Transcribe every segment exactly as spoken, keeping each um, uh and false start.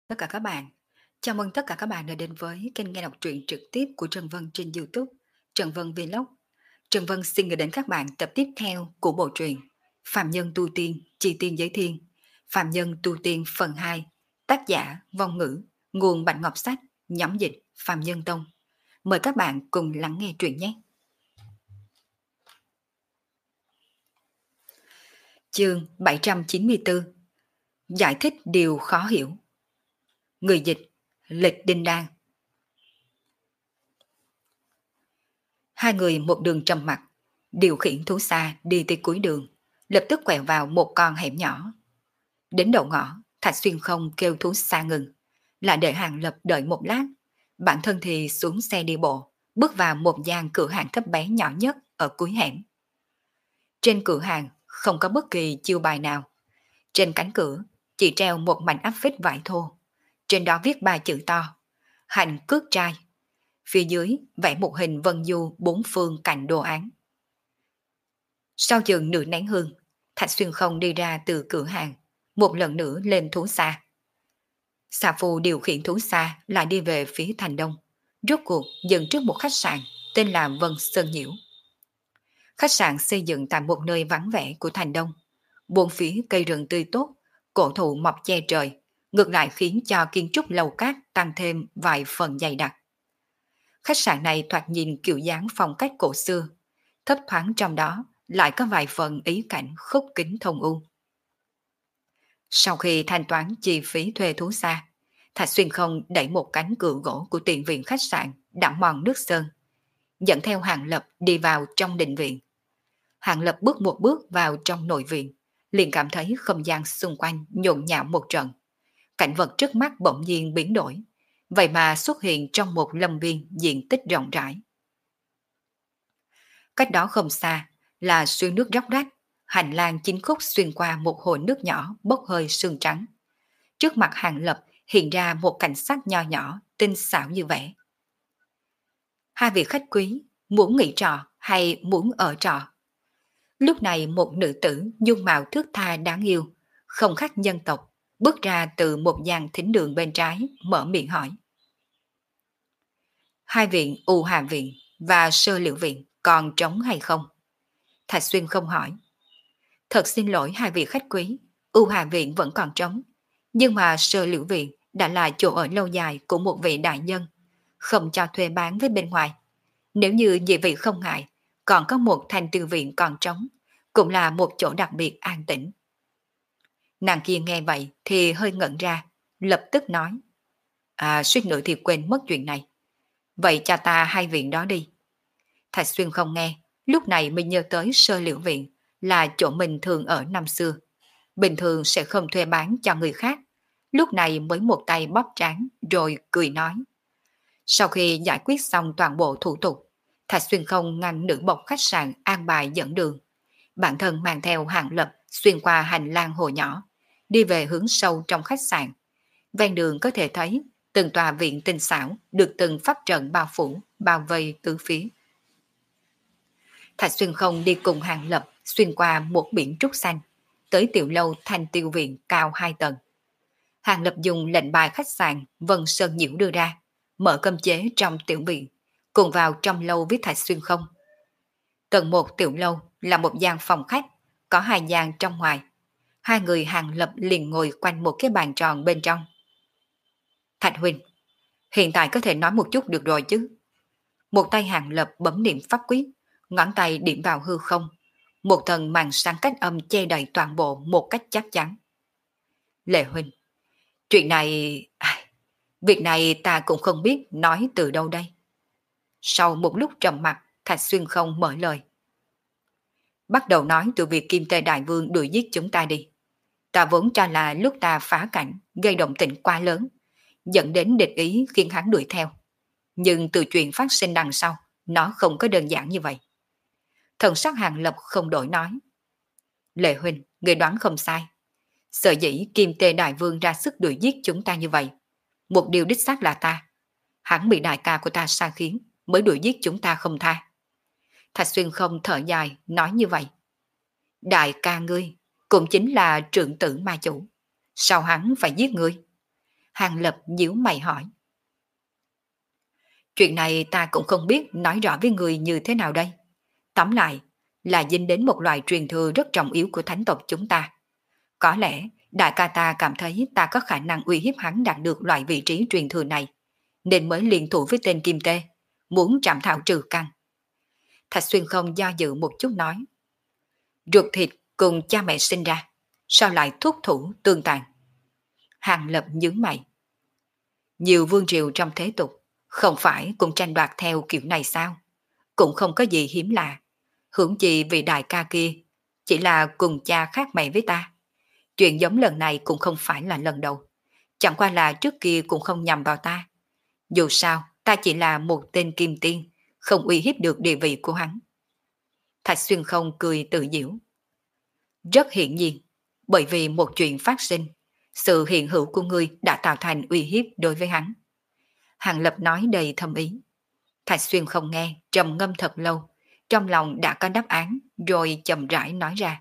Tất cả các bạn, chào mừng tất cả các bạn đã đến với kênh nghe đọc truyện trực tiếp của Trần Vân trên YouTube, Trần Vân Vlog. Trần Vân xin gửi đến các bạn tập tiếp theo của bộ truyện Phạm Nhân Tu Tiên, Chi Tiên Giới Thiên, Phạm Nhân Tu Tiên phần hai, tác giả Vong Ngữ, nguồn Bạch Ngọc Sách, nhóm dịch Phạm Nhân Tông. Mời các bạn cùng lắng nghe truyện nhé. Chương bảy trăm chín mươi tư. Giải thích điều khó hiểu. Người dịch Lịch Đinh Đan. Hai người một đường trầm mặc, điều khiển thú xa đi tới cuối đường, lập tức quẹo vào một con hẻm nhỏ. Đến đầu ngõ, Thạch Xuyên không kêu thú xa ngừng, lại để Hàng Lập đợi một lát, bản thân thì xuống xe đi bộ, bước vào một gian cửa hàng thấp bé nhỏ nhất ở cuối hẻm. Trên cửa hàng không có bất kỳ chiêu bài nào. Trên cánh cửa chỉ treo một mảnh áp phích vải thô, trên đó viết ba chữ to: Hành cước trai. Phía dưới vẽ một hình vân du bốn phương cạnh đồ án. Sau chừng nửa nén hương, Thạch Xuyên không đi ra từ cửa hàng, một lần nữa lên thú xa. Xà Phu điều khiển thú xa lại đi về phía thành đông, rốt cuộc dừng trước một khách sạn tên là Vân Sơn Nhiễu. Khách sạn xây dựng tại một nơi vắng vẻ của thành đông, bốn phía cây rừng tươi tốt, cổ thụ mọc che trời, ngược lại khiến cho kiến trúc lầu cát tăng thêm vài phần dày đặc. Khách sạn này thoạt nhìn kiểu dáng phong cách cổ xưa, thấp thoáng trong đó lại có vài phần ý cảnh khúc kính thông u. Sau khi thanh toán chi phí thuê thú xa, Thạch Xuyên không đẩy một cánh cửa gỗ của tiền viện khách sạn đậm mòn nước sơn, dẫn theo Hàng Lập đi vào trong đình viện. Hàng Lập bước một bước vào trong nội viện, liền cảm thấy không gian xung quanh nhộn nhạo một trận. Cảnh vật trước mắt bỗng nhiên biến đổi, vậy mà xuất hiện trong một lâm viên diện tích rộng rãi. Cách đó không xa là suối nước róc rách, hành lang chính khúc xuyên qua một hồ nước nhỏ bốc hơi sương trắng. Trước mặt Hàng Lập hiện ra một cảnh sắc nho nhỏ, tinh xảo như vậy. Hai vị khách quý muốn nghỉ trọ hay muốn ở trọ? Lúc này một nữ tử dung mạo thước tha đáng yêu, không khác nhân tộc, bước ra từ một gian thính đường bên trái, mở miệng hỏi. Hai viện U Hà Viện và Sơ Liễu Viện còn trống hay không? Thạch Xuyên không hỏi. Thật xin lỗi hai vị khách quý, U Hà Viện vẫn còn trống, nhưng mà Sơ Liễu Viện đã là chỗ ở lâu dài của một vị đại nhân, không cho thuê bán với bên ngoài. Nếu như nhị vị không ngại, còn có một thành tư viện còn trống, cũng là một chỗ đặc biệt an tĩnh. Nàng kia nghe vậy thì hơi ngẩn ra, lập tức nói. À, suýt nữa thì quên mất chuyện này. Vậy cho ta hai viện đó đi. Thạch Xuyên không nghe, lúc này mình nhớ tới Sơ Liễu Viện là chỗ mình thường ở năm xưa. Bình thường sẽ không thuê bán cho người khác. Lúc này mới một tay bóp trán rồi cười nói. Sau khi giải quyết xong toàn bộ thủ tục, Thạch Xuyên không ngăn nữ bộc khách sạn an bài dẫn đường. Bản thân mang theo Hàng Lập xuyên qua hành lang hồ nhỏ, đi về hướng sâu trong khách sạn. Ven đường có thể thấy từng tòa viện tinh xảo được từng pháp trận bao phủ, bao vây tứ phía. Thạch Xuyên không đi cùng Hàng Lập xuyên qua một biển trúc xanh, tới tiểu lâu Thanh Tiêu Viện cao hai tầng. Hàng Lập dùng lệnh bài khách sạn Vân Sơn Nhiễu đưa ra, mở cấm chế trong tiểu viện, cùng vào trong lâu với Thạch Xuyên không. Tầng một tiểu lâu là một gian phòng khách, có hai gian trong ngoài. Hai người Hàng Lập liền ngồi quanh một cái bàn tròn bên trong. Thạch huynh, hiện tại có thể nói một chút được rồi chứ? Một tay Hàng Lập bấm niệm pháp quyết, ngón tay điểm vào hư không. Một thần màn sáng cách âm che đầy toàn bộ một cách chắc chắn. Lệ huynh, chuyện này... À, việc này ta cũng không biết nói từ đâu đây. Sau một lúc trầm mặc, Thạch Xuyên không mở lời. Bắt đầu nói từ việc Kim Tê Đại Vương đuổi giết chúng ta đi. Ta vốn cho là lúc ta phá cảnh, gây động tĩnh quá lớn, dẫn đến địch ý khiến hắn đuổi theo. Nhưng từ chuyện phát sinh đằng sau, nó không có đơn giản như vậy. Thần sắc Hàng Lập không đổi nói. Lệ huynh, người đoán không sai. Sở dĩ Kim Tê Đại Vương ra sức đuổi giết chúng ta như vậy. Một điều đích xác là ta. Hắn bị đại ca của ta sai khiến, mới đuổi giết chúng ta không tha. Thạch Xuyên không thở dài, nói như vậy. Đại ca ngươi, cũng chính là trưởng tử ma chủ. Sao hắn phải giết ngươi? Hàng Lập nhíu mày hỏi. Chuyện này ta cũng không biết nói rõ với người như thế nào đây. Tóm lại, là dính đến một loại truyền thừa rất trọng yếu của thánh tộc chúng ta. Có lẽ, đại ca ta cảm thấy ta có khả năng uy hiếp hắn đạt được loại vị trí truyền thừa này, nên mới liên thủ với tên Kim Tê, muốn trảm thảo trừ căn. Thạch Xuyên không do dự một chút nói. Ruột thịt cùng cha mẹ sinh ra, sao lại thúc thủ tương tàn? Hàng Lập nhướng mày. Nhiều vương triều trong thế tục, không phải cũng tranh đoạt theo kiểu này sao? Cũng không có gì hiếm lạ. Hưởng chi vì đại ca kia, chỉ là cùng cha khác mẹ với ta. Chuyện giống lần này cũng không phải là lần đầu. Chẳng qua là trước kia cũng không nhằm vào ta. Dù sao, ta chỉ là một tên kim tiên, không uy hiếp được địa vị của hắn. Thạch Xuyên không cười tự giễu. Rất hiển nhiên, bởi vì một chuyện phát sinh, sự hiện hữu của ngươi đã tạo thành uy hiếp đối với hắn. Hàng Lập nói đầy thâm ý. Thạch Xuyên không nghe, trầm ngâm thật lâu, trong lòng đã có đáp án, rồi chậm rãi nói ra.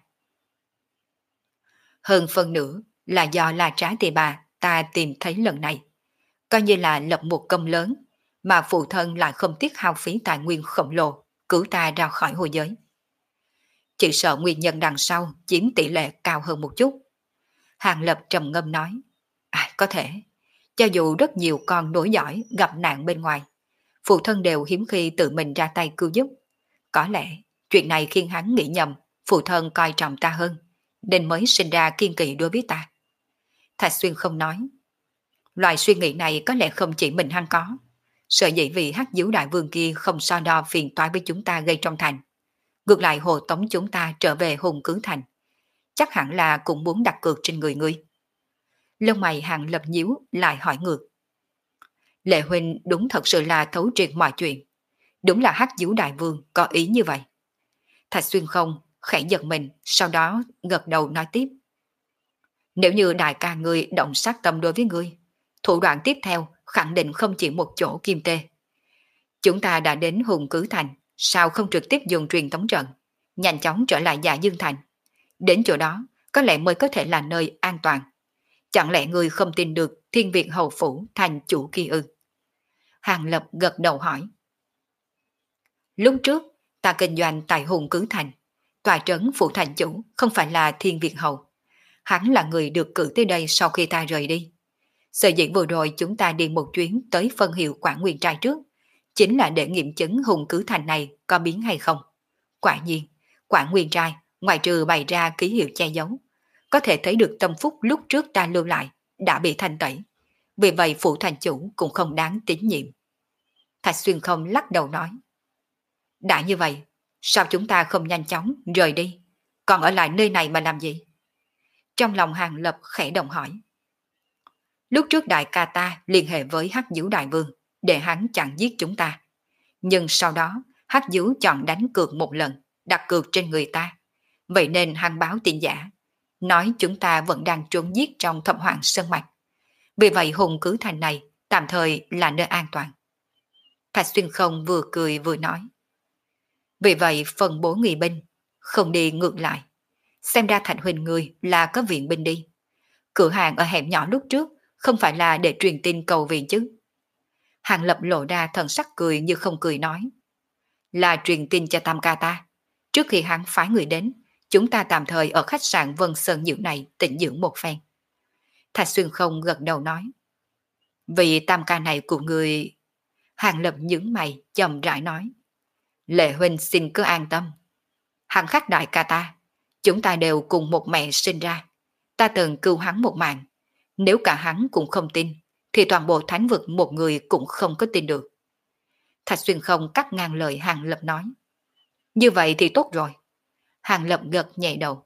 Hơn phần nữa là do là trái tỳ bà ta tìm thấy lần này. Coi như là lập một công lớn, mà phụ thân lại không tiếc hao phí tài nguyên khổng lồ, cứu ta ra khỏi hồi giới. Chỉ sợ nguyên nhân đằng sau chiếm tỷ lệ cao hơn một chút. Hàng Lập trầm ngâm nói. À, có thể, cho dù rất nhiều con nối giỏi gặp nạn bên ngoài, phụ thân đều hiếm khi tự mình ra tay cứu giúp. Có lẽ, chuyện này khiến hắn nghĩ nhầm, phụ thân coi trọng ta hơn, nên mới sinh ra kiên kỵ đối với ta. Thạch Xuyên không nói. Loại suy nghĩ này có lẽ không chỉ mình hắn có. Sợ dĩ vì hắc diếu đại vương kia không so đo phiền toái với chúng ta gây trong thành. Ngược lại hồ tống chúng ta trở về hùng cứ thành. Chắc hẳn là cũng muốn đặt cược trên người ngươi. Lông mày Hàng Lập nhíu lại hỏi ngược. Lệ huynh đúng thật sự là thấu triệt mọi chuyện. Đúng là hắc diếu đại vương có ý như vậy. Thạch Xuyên không khẽ giật mình, sau đó gật đầu nói tiếp. Nếu như đại ca ngươi động sát tâm đối với ngươi, thủ đoạn tiếp theo khẳng định không chỉ một chỗ kim tê. Chúng ta đã đến hùng cứ thành, sao không trực tiếp dùng truyền tống trận, nhanh chóng trở lại Dạ Dương thành. Đến chỗ đó, có lẽ mới có thể là nơi an toàn. Chẳng lẽ ngươi không tin được Thiên Việt hầu phủ thành chủ kia ư? Hàng Lập gật đầu hỏi. Lúc trước, ta kinh doanh tại hùng cứ thành, tòa trấn phụ thành chủ không phải là Thiên Việt hầu. Hắn là người được cử tới đây sau khi ta rời đi. Sở dĩ vừa rồi chúng ta đi một chuyến tới phân hiệu Quảng Nguyên Trai trước, chính là để nghiệm chứng hùng cứ thành này có biến hay không. Quả nhiên, Quảng Nguyên Trai ngoài trừ bày ra ký hiệu che giấu, có thể thấy được tâm phúc lúc trước ta lưu lại đã bị thanh tẩy. Vì vậy phụ thành chủ cũng không đáng tín nhiệm. Thạch Xuyên không lắc đầu nói. Đã như vậy, sao chúng ta không nhanh chóng rời đi, còn ở lại nơi này mà làm gì? Trong lòng Hàng Lập khẽ động hỏi. Lúc trước đại ca ta liên hệ với Hắc Diếu Đại Vương để hắn chặn giết chúng ta. Nhưng sau đó Hắc Diếu chọn đánh cược một lần, đặt cược trên người ta. Vậy nên hắn báo tin giả, nói chúng ta vẫn đang trốn giết trong Thập Hoàng Sơn Mạch. Vì vậy hùng cứ thành này tạm thời là nơi an toàn. Thạch Xuyên không vừa cười vừa nói. Vì vậy phần bố nghị binh, không đi ngược lại. Xem ra Thạch huynh người là có viện binh đi. Cửa hàng ở hẻm nhỏ lúc trước không phải là để truyền tin cầu viện chứ? Hàng Lập lộ ra thần sắc cười như không cười nói. Là truyền tin cho Tam ca ta. Trước khi hắn phái người đến, chúng ta tạm thời ở khách sạn Vân Sơn Nhiễu này tĩnh dưỡng một phen. Thạch Xuyên không gật đầu nói. Vì Tam ca này của người... Hàng Lập nhướng mày chậm rãi nói. Lệ huynh xin cứ an tâm. Hắn khác đại ca ta. Chúng ta đều cùng một mẹ sinh ra. Ta từng cứu hắn một mạng. Nếu cả hắn cũng không tin, thì toàn bộ thánh vực một người cũng không có tin được. Thạch Xuyên không cắt ngang lời Hàng Lập nói. Như vậy thì tốt rồi. Hàng Lập gật nhẹ đầu.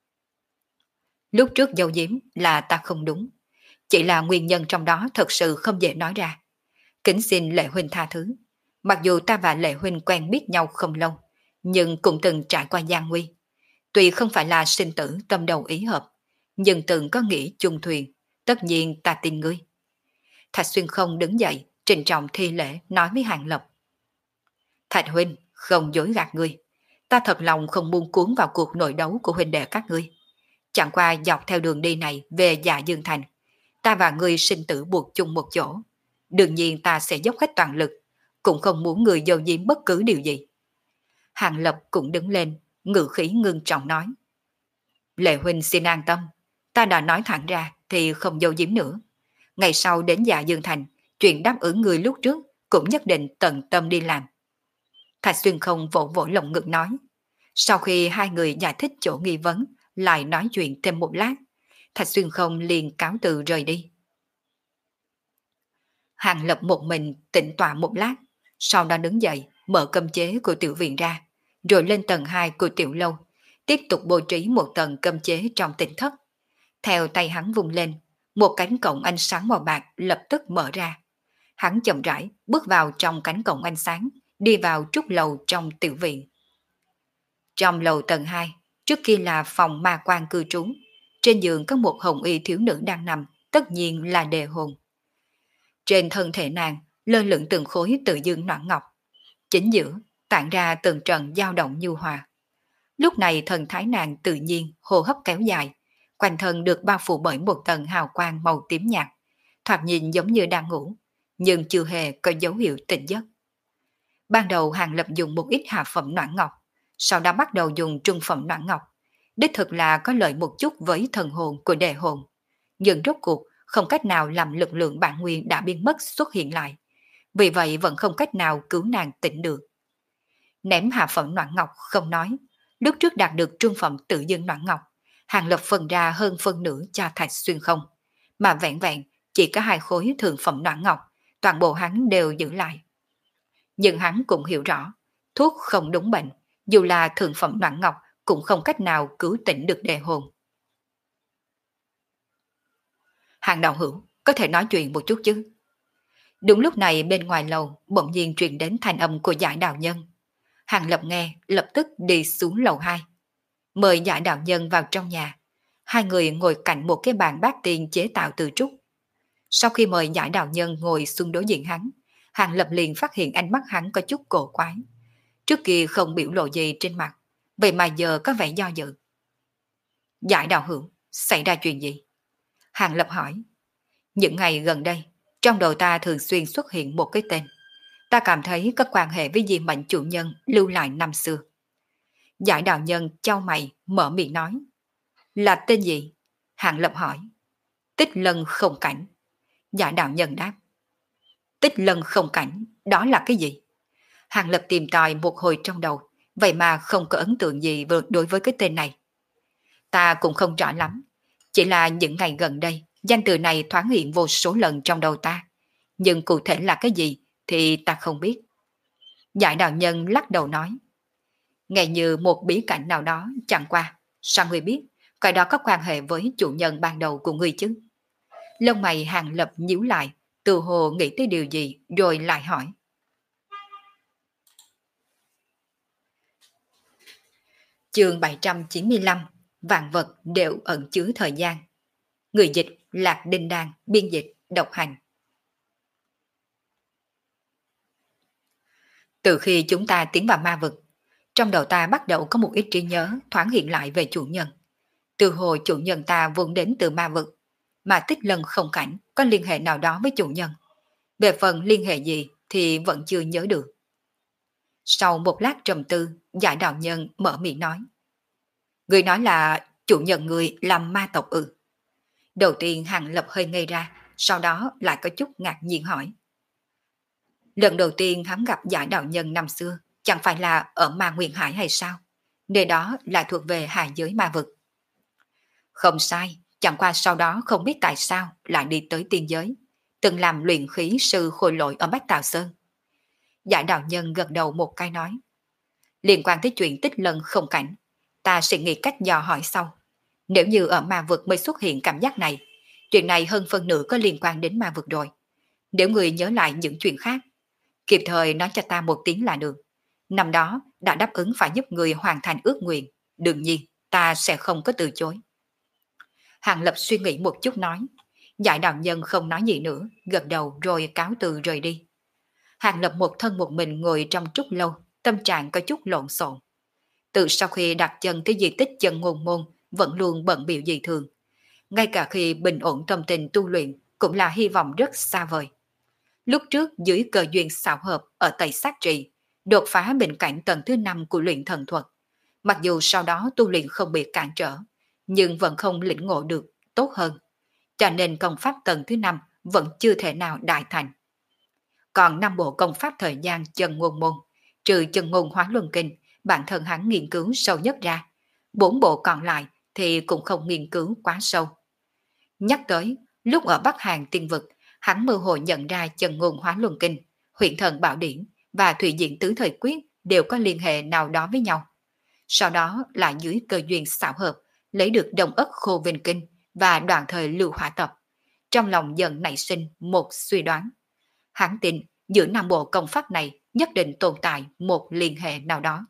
Lúc trước giấu giếm là ta không đúng. Chỉ là nguyên nhân trong đó thật sự không dễ nói ra. Kính xin Lệ huynh tha thứ. Mặc dù ta và Lệ huynh quen biết nhau không lâu, nhưng cũng từng trải qua gian nguy. Tuy không phải là sinh tử tâm đầu ý hợp, nhưng từng có nghĩ chung thuyền, tất nhiên ta tin ngươi. Thạch Xuyên không đứng dậy, trịnh trọng thi lễ nói với Hàng Lập. Thạch huynh, không dối gạt ngươi. Ta thật lòng không muốn cuốn vào cuộc nội đấu của huynh đệ các ngươi. Chẳng qua dọc theo đường đi này về Dạ Dương Thành, Ta và ngươi sinh tử buộc chung một chỗ. Đương nhiên ta sẽ dốc hết toàn lực, cũng không muốn người giấu giếm bất cứ điều gì. Hàng Lập cũng đứng lên, ngữ khí ngưng trọng nói. Lệ huynh xin an tâm, ta đã nói thẳng ra thì không giấu giếm nữa. Ngày sau đến Dạ Dương Thành, chuyện đáp ứng người lúc trước cũng nhất định tận tâm đi làm. Thạch Xuyên không vỗ vỗ lồng ngực nói. Sau khi hai người giải thích chỗ nghi vấn, lại nói chuyện thêm một lát, Thạch Xuyên không liền cáo từ rời đi. Hàng Lập một mình tĩnh tọa một lát, sau đó đứng dậy, mở cấm chế của tiểu viện ra, rồi lên tầng hai của tiểu lâu, tiếp tục bố trí một tầng cấm chế trong tỉnh thất. Theo tay hắn vung lên, một cánh cổng ánh sáng màu bạc lập tức mở ra. Hắn chậm rãi bước vào trong cánh cổng ánh sáng, đi vào trúc lầu trong tiểu viện. Trong lầu tầng hai, trước kia là phòng ma quan cư trú. Trên giường có một hồng y thiếu nữ đang nằm, tất nhiên là đề hồn. Trên thân thể nàng, lơ lửng từng khối tự dương noãn ngọc. Chính giữa, tản ra từng trận dao động nhu hòa. Lúc này thần thái nàng tự nhiên, hô hấp kéo dài, quanh thân được bao phủ bởi một tầng hào quang màu tím nhạt, thoạt nhìn giống như đang ngủ, nhưng chưa hề có dấu hiệu tỉnh giấc. Ban đầu Hàng Lập dùng một ít hạ phẩm noãn ngọc, sau đó bắt đầu dùng trung phẩm noãn ngọc, đích thực là có lợi một chút với thần hồn của đề hồn, nhưng rốt cuộc không cách nào làm lực lượng bản nguyên đã biến mất xuất hiện lại, vì vậy vẫn không cách nào cứu nàng tỉnh được. Ném hạ phẩm noãn ngọc không nói, lúc trước đạt được trung phẩm tự dương noãn ngọc, Hàng Lập phân ra hơn phân nửa cho Thạch Xuyên không, mà vẹn vẹn chỉ có hai khối thượng phẩm noãn ngọc, toàn bộ hắn đều giữ lại. Nhưng hắn cũng hiểu rõ, thuốc không đúng bệnh, dù là thượng phẩm noãn ngọc cũng không cách nào cứu tỉnh được đề hồn. Hàng đạo hữu, có thể nói chuyện một chút chứ? Đúng lúc này bên ngoài lầu bỗng nhiên truyền đến thanh âm của Giải đạo nhân. Hàng Lập nghe, lập tức đi xuống lầu hai, mời Giải đạo nhân vào trong nhà. Hai người ngồi cạnh một cái bàn bát tiên chế tạo từ trúc. Sau khi mời Giải đạo nhân ngồi xuống đối diện hắn, Hàng Lập liền phát hiện ánh mắt hắn có chút cổ quái. Trước kia không biểu lộ gì trên mặt, vậy mà giờ có vẻ do dự. Giải đạo hữu, xảy ra chuyện gì? Hàng Lập hỏi. Những ngày gần đây, trong đầu ta thường xuyên xuất hiện một cái tên. Ta cảm thấy có quan hệ với di mệnh chủ nhân lưu lại năm xưa. Giải đạo nhân chau mày mở miệng nói. Là tên gì? Hàng Lập hỏi. Tích Lân Không Cảnh. Giải đạo nhân đáp. Tích Lân Không Cảnh, đó là cái gì? Hàng Lập tìm tòi một hồi trong đầu, vậy mà không có ấn tượng gì đối với cái tên này. Ta cũng không rõ lắm, chỉ là những ngày gần đây, danh từ này thoáng hiện vô số lần trong đầu ta, nhưng cụ thể là cái gì thì ta không biết. Giải đạo nhân lắc đầu nói. Nghe như một bí cảnh nào đó, chẳng qua, sao ngươi biết, cái đó có quan hệ với chủ nhân ban đầu của ngươi chứ? Lông mày Hàng Lập nhíu lại, từ hồ nghĩ tới điều gì rồi lại hỏi. Chương bảy trăm chín mươi lăm, vạn vật đều ẩn chứa thời gian. Người dịch Lạc Đinh Đan, biên dịch Độc Hành. Từ khi chúng ta tiến vào ma vực, trong đầu ta bắt đầu có một ít trí nhớ thoáng hiện lại về chủ nhân. Từ hồi chủ nhân ta vốn đến từ ma vực, mà Tích Lân Không Cảnh có liên hệ nào đó với chủ nhân. Về phần liên hệ gì thì vẫn chưa nhớ được. Sau một lát trầm tư, Giải đạo nhân mở miệng nói. Người nói là chủ nhân người làm ma tộc ư? Đầu tiên Hàng Lập hơi ngây ra, sau đó lại có chút ngạc nhiên hỏi. Lần đầu tiên hắn gặp Giải đạo nhân năm xưa, chẳng phải là ở Ma Nguyên Hải hay sao? Nơi đó lại thuộc về hạ giới ma vực. Không sai, chẳng qua sau đó không biết tại sao lại đi tới tiên giới, từng làm luyện khí sư khôi lỗi ở Bách Tào Sơn. Giải đạo nhân gật đầu một cái nói. Liên quan tới chuyện Tích Lân Không Cảnh, ta sẽ nghĩ cách dò hỏi sau. Nếu như ở ma vực mới xuất hiện cảm giác này, chuyện này hơn phân nửa có liên quan đến ma vực rồi. Nếu người nhớ lại những chuyện khác, kịp thời nói cho ta một tiếng là được. Năm đó đã đáp ứng phải giúp người hoàn thành ước nguyện, đương nhiên ta sẽ không có từ chối. Hàng Lập suy nghĩ một chút nói. Giải đạo nhân không nói gì nữa, gật đầu rồi cáo từ rời đi. Hàng Lập một thân một mình ngồi trong trúc lâu, tâm trạng có chút lộn xộn. Từ sau khi đặt chân tới di tích chân ngôn môn, vẫn luôn bận biểu dị thường. ngay cả khi bình ổn tâm tình tu luyện cũng là hy vọng rất xa vời. Lúc trước dưới cơ duyên xảo hợp ở Tây Sát Trì, đột phá bình cảnh tầng thứ năm của luyện thần thuật. Mặc dù sau đó tu luyện không bị cản trở, nhưng vẫn không lĩnh ngộ được tốt hơn. Cho nên công pháp tầng thứ năm vẫn chưa thể nào đại thành. Còn năm bộ công pháp thời gian chân ngôn môn, trừ chân ngôn hóa luân kinh, bản thân hắn nghiên cứu sâu nhất ra. Bốn bộ còn lại thì cũng không nghiên cứu quá sâu. Nhắc tới, lúc ở Bắc Hàn tiên vực, hắn mơ hồ nhận ra chân ngôn hóa luân kinh, huyện thần bảo điển và thủy diện tứ thời quyết đều có liên hệ nào đó với nhau. Sau đó lại dưới cơ duyên xảo hợp, lấy được đồng ất khô vinh kinh và đoạn thời lưu hỏa tập. Trong lòng dần nảy sinh một suy đoán. Hắn tin giữa năm bộ công pháp này nhất định tồn tại một liên hệ nào đó.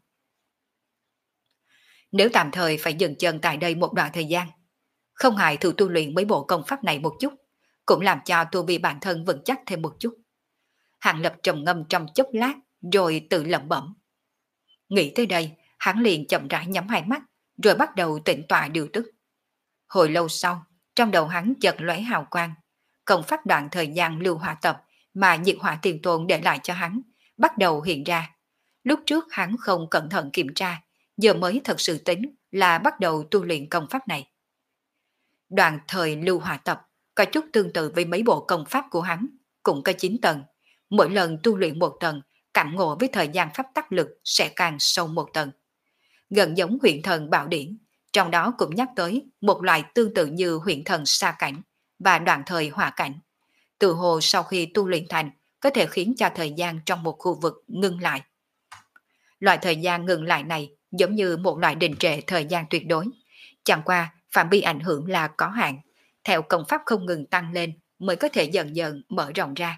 Nếu tạm thời phải dừng chân tại đây một đoạn thời gian, không hại thử tu luyện mấy bộ công pháp này một chút, cũng làm cho tu vi bản thân vững chắc thêm một chút. Hàng Lập trầm ngâm trong chốc lát, rồi tự lẩm bẩm. Nghĩ tới đây, hắn liền chậm rãi nhắm hai mắt, rồi bắt đầu tĩnh tọa điều tức. Hồi lâu sau, trong đầu hắn chợt lóe hào quang, công pháp đoạn thời gian lưu hỏa tập mà nhiệt hỏa tiền tôn để lại cho hắn, bắt đầu hiện ra. Lúc trước hắn không cẩn thận kiểm tra, giờ mới thật sự tính là bắt đầu tu luyện công pháp này. Đoạn thời lưu hỏa tập có chút tương tự với mấy bộ công pháp của hắn, cũng có chín tầng. Mỗi lần tu luyện một tầng, cảm ngộ với thời gian pháp tắc lực sẽ càng sâu một tầng. Gần giống huyện thần bảo điển, trong đó cũng nhắc tới một loại tương tự như huyện thần sa cảnh và đoạn thời hỏa cảnh. Từ hồ sau khi tu luyện thành, có thể khiến cho thời gian trong một khu vực ngưng lại. Loại thời gian ngừng lại này giống như một loại đình trệ thời gian tuyệt đối. Chẳng qua, phạm vi ảnh hưởng là có hạn, theo công pháp không ngừng tăng lên mới có thể dần dần mở rộng ra.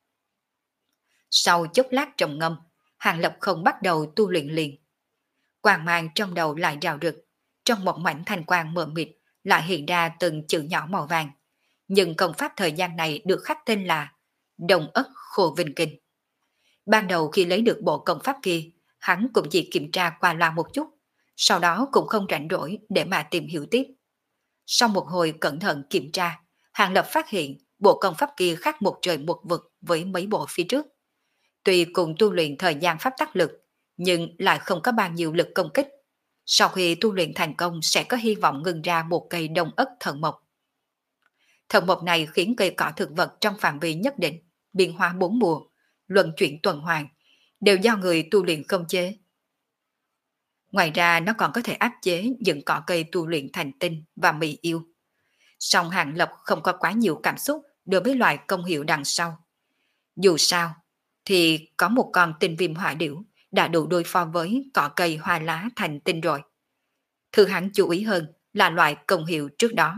Sau chốc lát trầm ngâm, Hàng Lập không bắt đầu tu luyện liền. Quang mang trong đầu lại rào rực, trong một mảnh thanh quang mờ mịt lại hiện ra từng chữ nhỏ màu vàng. Nhưng công pháp thời gian này được khắc tên là Đồng Ất Khô Vinh Kinh. Ban đầu khi lấy được bộ công pháp kia, hắn cũng chỉ kiểm tra qua loa một chút, sau đó cũng không rảnh rỗi để mà tìm hiểu tiếp. Sau một hồi cẩn thận kiểm tra, Hàng Lập phát hiện bộ công pháp kia khác một trời một vực với mấy bộ phía trước. Tuy cùng tu luyện thời gian pháp tắc lực, nhưng lại không có bao nhiêu lực công kích. Sau khi tu luyện thành công sẽ có hy vọng ngừng ra một cây đông ất thần mộc. Thần mộc này khiến cây cỏ thực vật trong phạm vi nhất định, biến hóa bốn mùa, luân chuyển tuần hoàn, đều do người tu luyện khống chế. Ngoài ra nó còn có thể áp chế những cỏ cây tu luyện thành tinh và mị yêu. Song Hàng Lập không có quá nhiều cảm xúc đối với loại công hiệu đằng sau. Dù sao, thì có một con tinh viêm hỏa điểu đã đủ đối phó với cỏ cây hoa lá thành tinh rồi. Thứ hắn chú ý hơn là loại công hiệu trước đó.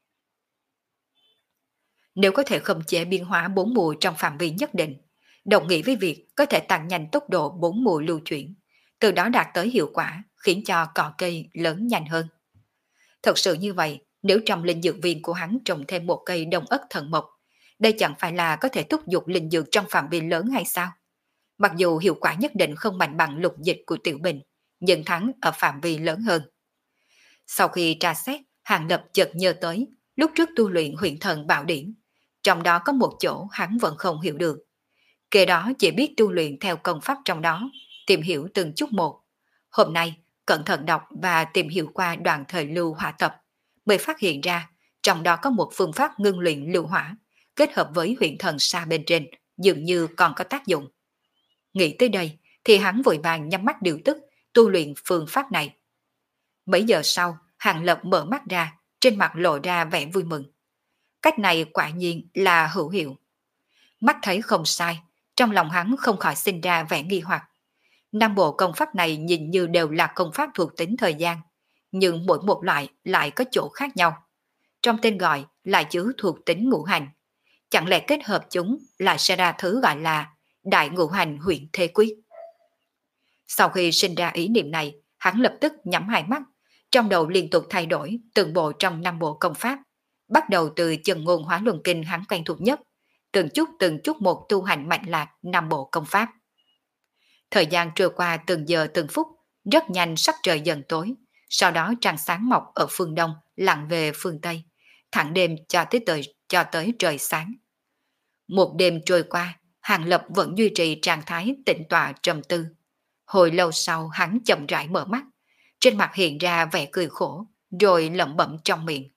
Nếu có thể khống chế biến hóa bốn mùa trong phạm vi nhất định, đồng nghĩa với việc có thể tăng nhanh tốc độ bốn mùa lưu chuyển, từ đó đạt tới hiệu quả khiến cho cỏ cây lớn nhanh hơn. Thật sự như vậy, nếu trong linh dược viên của hắn trồng thêm một cây đông ất thần mộc, đây chẳng phải là có thể thúc giục linh dược trong phạm vi lớn hay sao? Mặc dù hiệu quả nhất định không mạnh bằng lục dịch của Tiểu Bình, nhưng thắng ở phạm vi lớn hơn. Sau khi tra xét, Hàng Lập chợt nhớ tới lúc trước tu luyện huyện thần bảo điển, trong đó có một chỗ hắn vẫn không hiểu được. Kể đó chỉ biết tu luyện theo công pháp trong đó, tìm hiểu từng chút một. Hôm nay, cẩn thận đọc và tìm hiểu qua đoạn thời lưu hỏa tập, mới phát hiện ra trong đó có một phương pháp ngưng luyện lưu hỏa, kết hợp với huyện thần sa bên trên, dường như còn có tác dụng. Nghĩ tới đây, thì hắn vội vàng nhắm mắt điều tức, tu luyện phương pháp này. Mấy giờ sau, Hàng Lập mở mắt ra, trên mặt lộ ra vẻ vui mừng. Cách này quả nhiên là hữu hiệu. Mắt thấy không sai, trong lòng hắn không khỏi sinh ra vẻ nghi hoặc. Năm bộ công pháp này nhìn như đều là công pháp thuộc tính thời gian, nhưng mỗi một loại lại có chỗ khác nhau. Trong tên gọi lại chứa thuộc tính ngũ hành. Chẳng lẽ kết hợp chúng lại sẽ ra thứ gọi là Đại Ngũ Hành Huyện Thế Quyết? Sau khi sinh ra ý niệm này, hắn lập tức nhắm hai mắt, trong đầu liên tục thay đổi từng bộ trong năm bộ công pháp. Bắt đầu từ chân ngôn hóa luân kinh hắn quen thuộc nhất, từng chút từng chút một tu hành mạnh lạc năm bộ công pháp. Thời gian trôi qua từng giờ từng phút, rất nhanh sắc trời dần tối, sau đó trăng sáng mọc ở phương đông lặn về phương tây, thẳng đêm cho tới tới, cho tới trời sáng. Một đêm trôi qua, Hàng Lập vẫn duy trì trạng thái tĩnh tọa trầm tư. Hồi lâu sau hắn chậm rãi mở mắt, trên mặt hiện ra vẻ cười khổ, rồi lẩm bẩm trong miệng.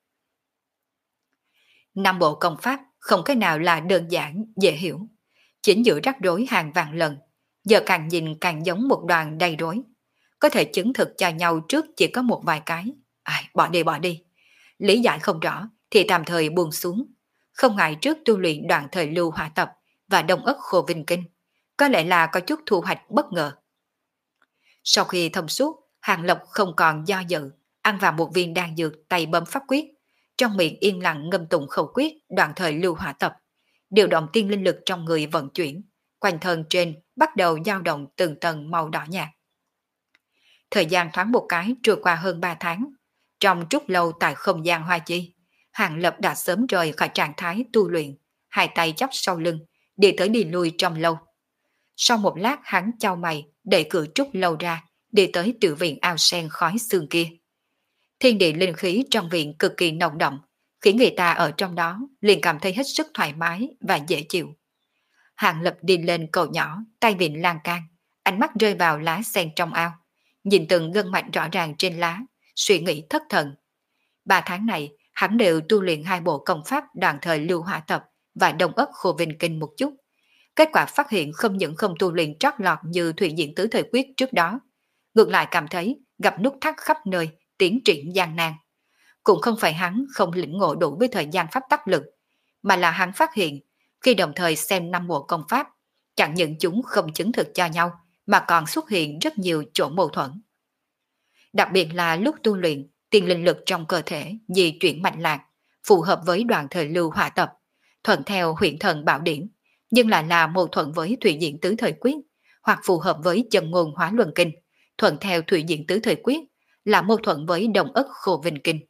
Năm bộ công pháp không cái nào là đơn giản, dễ hiểu. Chính giữa rắc rối hàng vạn lần, giờ càng nhìn càng giống một đoàn đầy rối. Có thể chứng thực cho nhau trước chỉ có một vài cái. Ai, bỏ đi bỏ đi. Lý giải không rõ thì tạm thời buông xuống. Không ngại trước tu luyện đoạn thời lưu hỏa tập và đông ất khô vinh kinh. Có lẽ là có chút thu hoạch bất ngờ. Sau khi thông suốt, Hàng Lập không còn do dự, ăn vào một viên đan dược tay bấm pháp quyết, trong miệng yên lặng ngâm tụng khẩu quyết đoạn thời lưu hỏa tập, điều động tiên linh lực trong người vận chuyển, quanh thân trên bắt đầu dao động từng tầng màu đỏ nhạt. Thời gian thoáng một cái trôi qua hơn ba tháng, trong trúc lâu tại không gian hoa chi, Hàng Lập đã sớm rời khỏi trạng thái tu luyện, hai tay chắp sau lưng, đi tới đi lui trong lâu. Sau một lát hắn chau mày, đẩy cửa trúc lâu ra, đi tới tiểu viện ao sen khói xương kia. Thiên địa linh khí trong viện cực kỳ nồng đậm, khiến người ta ở trong đó liền cảm thấy hết sức thoải mái và dễ chịu. Hàng Lập đi lên cầu nhỏ, tay vịn lan can, ánh mắt rơi vào lá sen trong ao, nhìn từng gân mạch rõ ràng trên lá, suy nghĩ thất thần. Ba tháng này, hắn đều tu luyện hai bộ công pháp đoạn thời lưu hỏa tập và đông ất khô vinh kinh một chút. Kết quả phát hiện không những không tu luyện trót lọt như thủy diễn tứ thời quyết trước đó, ngược lại cảm thấy gặp nút thắt khắp nơi, tiến triển gian nan. Cũng không phải hắn không lĩnh ngộ đủ với thời gian pháp tắc lực, mà là hắn phát hiện khi đồng thời xem năm bộ công pháp, chẳng những chúng không chứng thực cho nhau mà còn xuất hiện rất nhiều chỗ mâu thuẫn. Đặc biệt là lúc tu luyện, tiền linh lực trong cơ thể di chuyển mạnh lạc, phù hợp với đoạn thời lưu hỏa tập, thuận theo huyện thần bảo điểm, nhưng lại là mâu thuẫn với thủy diễn tứ thời quyết, hoặc phù hợp với chân ngôn hóa luân kinh, thuận theo thủy diễn tứ thời quyết, là mâu thuẫn với đồng ất khô vinh kinh.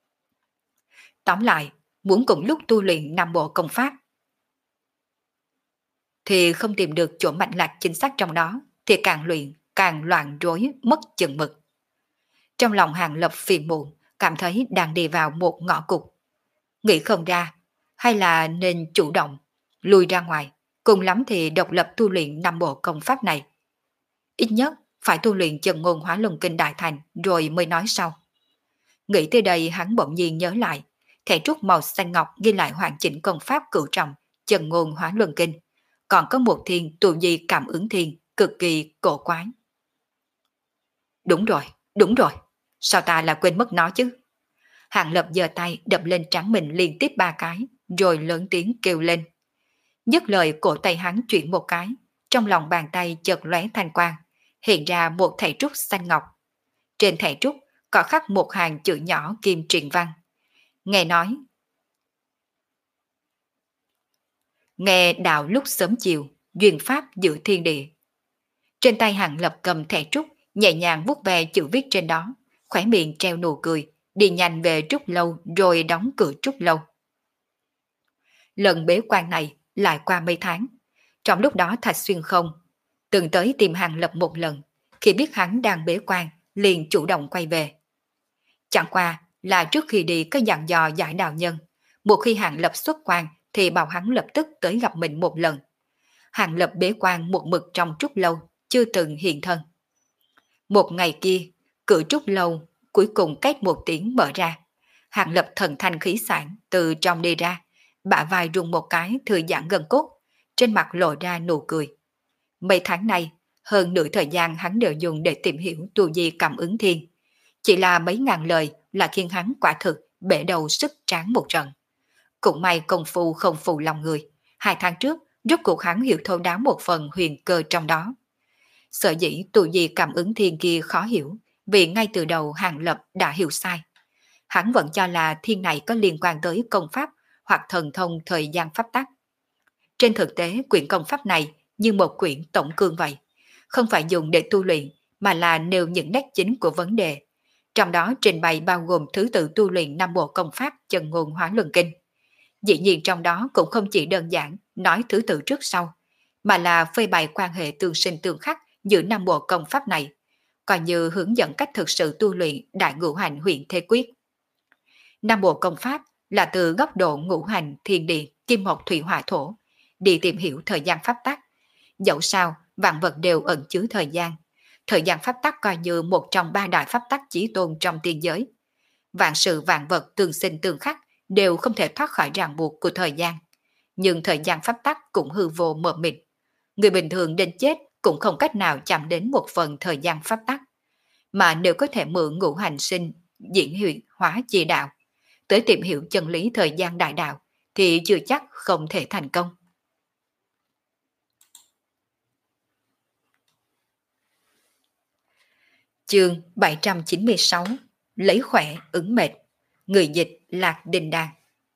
Tóm lại, muốn cùng lúc tu luyện năm bộ công pháp, thì không tìm được chỗ mạnh lạc chính xác trong đó, thì càng luyện, càng loạn rối, mất chừng mực. Trong lòng Hàng Lập phiền muộn, cảm thấy đang đi vào một ngõ cụt. Nghĩ không ra, hay là nên chủ động, lùi ra ngoài, cùng lắm thì độc lập tu luyện năm bộ công pháp này. Ít nhất phải tu luyện chân ngôn hóa luân kinh đại thành rồi mới nói sau. Nghĩ tới đây hắn bỗng nhiên nhớ lại, thẻ trúc màu xanh ngọc ghi lại hoàn chỉnh công pháp cửu trọng, chân ngôn hóa luân kinh, còn có một thiên tù di cảm ứng thiên, cực kỳ cổ quái. Đúng rồi, đúng rồi, sao ta lại quên mất nó chứ? Hàng Lập giơ tay đập lên trán mình liên tiếp ba cái, rồi lớn tiếng kêu lên. Dứt lời cổ tay hắn chuyển một cái, trong lòng bàn tay chợt lóe thanh quang, hiện ra một thẻ trúc xanh ngọc. Trên thẻ trúc có khắc một hàng chữ nhỏ kim truyền văn. Nghe nói, nghe đạo lúc sớm chiều, duyên pháp giữ thiên địa. Trên tay Hàng Lập cầm thẻ trúc, nhẹ nhàng vuốt về chữ viết trên đó, khóe miệng treo nụ cười, đi nhanh về trúc lâu rồi đóng cửa trúc lâu. Lần bế quan này lại qua mấy tháng. Trong lúc đó Thạch Xuyên không từng tới tìm Hàng Lập một lần, khi biết hắn đang bế quan liền chủ động quay về. Chẳng qua là trước khi đi có dặn dò giải đạo nhân, một khi Hàng Lập xuất quan thì bảo hắn lập tức tới gặp mình một lần. Hàng Lập bế quan một mực trong trúc lâu, chưa từng hiện thân. Một ngày kia, cửa trúc lâu cuối cùng két một tiếng mở ra. Hàng Lập thần thanh khí sảng từ trong đi ra, bả vai rung một cái thư giãn gần cốt, trên mặt lộ ra nụ cười. Mấy tháng nay, hơn nửa thời gian hắn đều dùng để tìm hiểu tu di cảm ứng thiên. Chỉ là mấy ngàn lời là khiến hắn quả thực bể đầu sức tráng một trận. Cũng may công phu không phụ lòng người, hai tháng trước rốt cuộc hắn hiểu thấu đáo một phần huyền cơ trong đó. Sở dĩ tu di cảm ứng thiên kia khó hiểu, vì ngay từ đầu Hàng Lập đã hiểu sai. Hắn vẫn cho là thiên này có liên quan tới công pháp hoặc thần thông thời gian pháp tắc. Trên thực tế quyển công pháp này như một quyển tổng cương vậy, không phải dùng để tu luyện mà là nêu những nét chính của vấn đề. Trong đó trình bày bao gồm thứ tự tu luyện năm bộ công pháp chân ngôn hóa luân kinh. Dĩ nhiên trong đó cũng không chỉ đơn giản nói thứ tự trước sau, mà là phơi bày quan hệ tương sinh tương khắc giữa năm bộ công pháp này, coi như hướng dẫn cách thực sự tu luyện đại ngũ hành huyền thế quyết. Năm bộ công pháp là từ góc độ ngũ hành thiên địa kim mộc thủy hỏa thổ, đi tìm hiểu thời gian pháp tắc. Dẫu sao, vạn vật đều ẩn chứa thời gian. Thời gian pháp tắc coi như một trong ba đại pháp tắc chí tôn trong tiên giới. Vạn sự vạn vật tương sinh tương khắc đều không thể thoát khỏi ràng buộc của thời gian. Nhưng thời gian pháp tắc cũng hư vô mờ mịt. Người bình thường đến chết cũng không cách nào chạm đến một phần thời gian pháp tắc. Mà nếu có thể mượn ngũ hành sinh, diễn huyện hóa chi đạo, tới tìm hiểu chân lý thời gian đại đạo, thì chưa chắc không thể thành công. Chương bảy trăm chín mươi sáu. Lấy khỏe ứng mệt. Người dịch Lạc Đình Đan.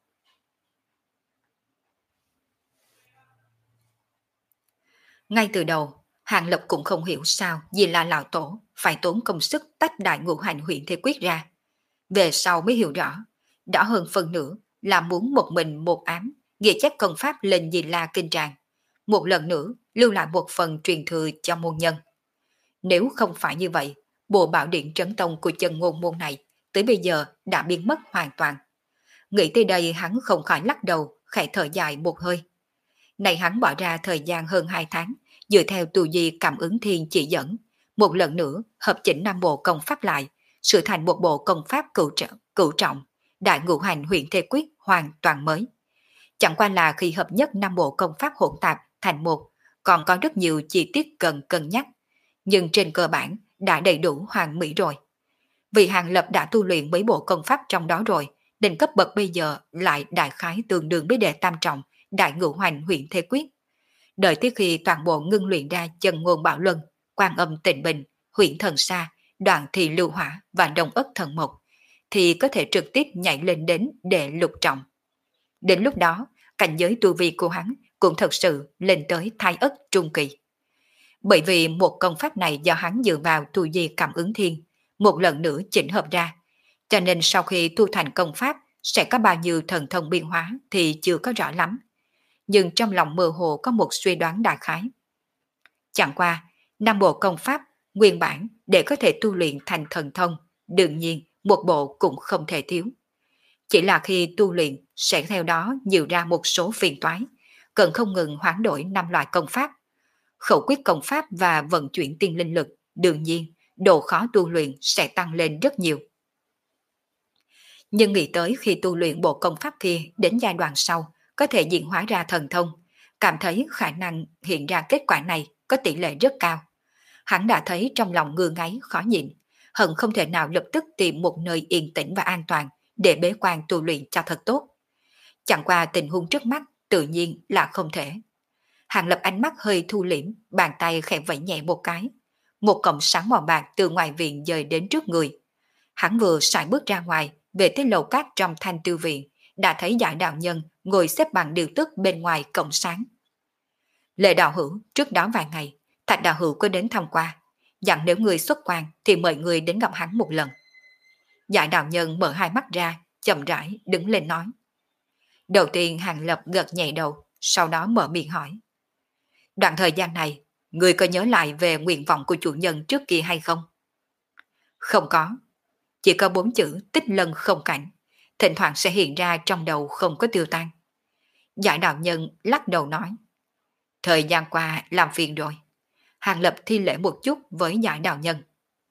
Ngay từ đầu, Hàng Lập cũng không hiểu sao vì là lão tổ phải tốn công sức tách đại ngũ hành huyện thế quyết ra. Về sau mới hiểu rõ, đã hơn phần nữa là muốn một mình một ám, ghi chép công pháp lên Di La Kinh Tràng. Một lần nữa lưu lại một phần truyền thừa cho môn nhân. Nếu không phải như vậy, bộ bảo điện trấn tông của chân ngôn môn này tới bây giờ đã biến mất hoàn toàn. Nghĩ tới đây hắn không khỏi lắc đầu, khẽ thở dài một hơi. Này hắn bỏ ra thời gian hơn hai tháng, dựa theo tu di cảm ứng thiên chỉ dẫn, một lần nữa hợp chỉnh năm bộ công pháp lại, sửa thành một bộ công pháp cửu trọng, cửu trọng, đại ngũ hành huyện thế quyết hoàn toàn mới. Chẳng qua là khi hợp nhất năm bộ công pháp hỗn tạp thành một, còn có rất nhiều chi tiết cần cân nhắc, nhưng trên cơ bản đã đầy đủ hoàn mỹ rồi. Vì Hàng Lập đã tu luyện mấy bộ công pháp trong đó rồi, nên cấp bậc bây giờ lại đại khái tương đương với đệ tam trọng, đại ngũ hành huyện thế quyết. Đợi tới khi toàn bộ ngưng luyện ra chân ngôn bảo luân, quan âm tịnh bình, huyện thần sa, đoạn thị lưu hỏa và đồng ất thần mộc, thì có thể trực tiếp nhảy lên đến đệ lục trọng. Đến lúc đó, cảnh giới tu vi của hắn cũng thật sự lên tới thái ất trung kỳ. Bởi vì một công pháp này do hắn dựa vào tu di cảm ứng thiên, một lần nữa chỉnh hợp ra, cho nên sau khi tu thành công pháp sẽ có bao nhiêu thần thông biến hóa thì chưa có rõ lắm. Nhưng trong lòng mơ hồ có một suy đoán đại khái. Chẳng qua, năm bộ công pháp nguyên bản để có thể tu luyện thành thần thông, đương nhiên một bộ cũng không thể thiếu. Chỉ là khi tu luyện sẽ theo đó nhiều ra một số phiền toái, cần không ngừng hoán đổi năm loại công pháp. Khẩu quyết công pháp và vận chuyển tiên linh lực, đương nhiên độ khó tu luyện sẽ tăng lên rất nhiều. Nhưng nghĩ tới khi tu luyện bộ công pháp kia đến giai đoạn sau có thể diễn hóa ra thần thông, cảm thấy khả năng hiện ra kết quả này có tỷ lệ rất cao. Hắn đã thấy trong lòng ngưa ngáy khó nhịn, hận không thể nào lập tức tìm một nơi yên tĩnh và an toàn để bế quan tu luyện cho thật tốt. Chẳng qua tình huống trước mắt tự nhiên là không thể. Hàng Lập ánh mắt hơi thu liễm, bàn tay khẽ vẫy nhẹ một cái. Một cọng sáng màu bạc từ ngoài viện dời đến trước người. Hắn vừa sải bước ra ngoài, về tới lầu cát trong thanh tiêu viện, đã thấy Giải đạo nhân ngồi xếp bằng điều tức bên ngoài cổng sáng. Lệ đạo hữu, trước đó vài ngày, Thạch đạo hữu có đến thăm qua, dặn nếu người xuất quan thì mời người đến gặp hắn một lần. Giải đạo nhân mở hai mắt ra, chậm rãi đứng lên nói. Đầu tiên Hàng Lập gật nhẹ đầu, sau đó mở miệng hỏi. Đoạn thời gian này, người có nhớ lại về nguyện vọng của chủ nhân trước kia hay không? Không có. Chỉ có bốn chữ tích lân không cảnh, thỉnh thoảng sẽ hiện ra trong đầu không có tiêu tan. Giải đạo nhân lắc đầu nói. Thời gian qua làm phiền rồi. Hàng Lập thi lễ một chút với giải đạo nhân.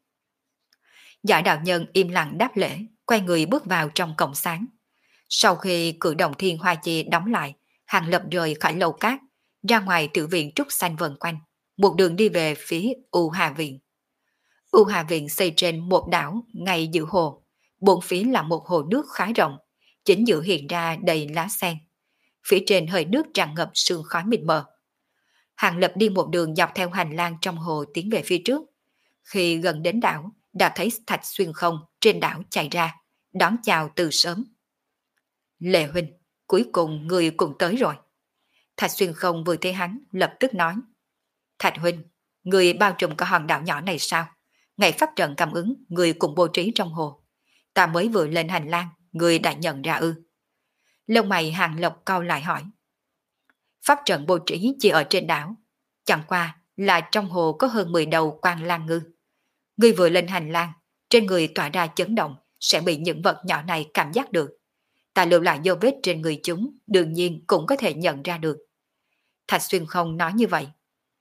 Giải đạo nhân im lặng đáp lễ, quay người bước vào trong cổng sáng. Sau khi cử động thiên hoa chi đóng lại, Hàng Lập rời khỏi lầu cát, ra ngoài tự viện trúc xanh vần quanh, một đường đi về phía U Hà Viện. U Hà Viện xây trên một đảo ngay giữa hồ, bốn phía là một hồ nước khá rộng, chính giữa hiện ra đầy lá sen. Phía trên hơi nước tràn ngập sương khói mịt mờ. Hàng Lập đi một đường dọc theo hành lang trong hồ tiến về phía trước. Khi gần đến đảo, đã thấy Thạch Xuyên Không trên đảo chạy ra, đón chào từ sớm. Lệ huynh, cuối cùng người cũng tới rồi. Thạch Xuyên Không vừa thấy hắn, lập tức nói. Thạch huynh, người bao trùm cả hòn đảo nhỏ này sao? Ngày pháp trận cảm ứng, người cùng bố trí trong hồ. Ta mới vừa lên hành lang, người đã nhận ra ư? Lông mày Hàng Lộc cau lại hỏi. Pháp trận bố trí chỉ ở trên đảo, chẳng qua là trong hồ có hơn mười đầu quan lang ngư. Người vừa lên hành lang, trên người tỏa ra chấn động, sẽ bị những vật nhỏ này cảm giác được. ta lưu lại dấu vết trên người chúng, đương nhiên cũng có thể nhận ra được. Thạch Xuyên Không nói như vậy.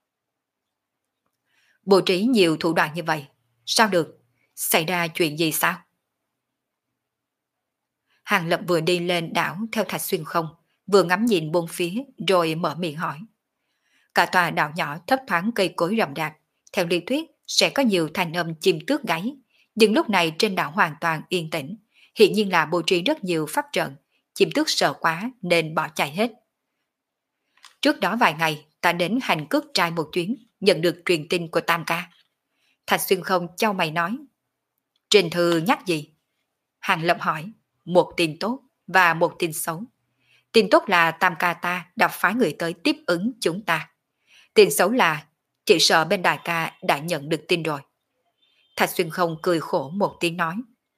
Bố trí nhiều thủ đoạn như vậy, sao được? Xảy ra chuyện gì sao? Hàng Lập vừa đi lên đảo theo Thạch Xuyên Không, vừa ngắm nhìn bốn phía rồi mở miệng hỏi. Cả tòa đảo nhỏ thấp thoáng cây cối rậm rạp, theo lý thuyết sẽ có nhiều thanh âm chim tước gáy, nhưng lúc này trên đảo hoàn toàn yên tĩnh, hiện nhiên là bố trí rất nhiều pháp trận, chim tước sợ quá nên bỏ chạy hết. Trước đó vài ngày, ta đến hành cước trai một chuyến, nhận được truyền tin của Tam ca. Thạch Xuyên Không chau mày nói. Trên thư nhắc gì? Hàng Lập hỏi. Một tin tốt và một tin xấu. Tin tốt là Tam ca ta đã phái người tới tiếp ứng chúng ta. Tin xấu là chỉ sợ bên đại ca đã nhận được tin rồi. Thạch Xuyên Không cười khổ một tiếng nói.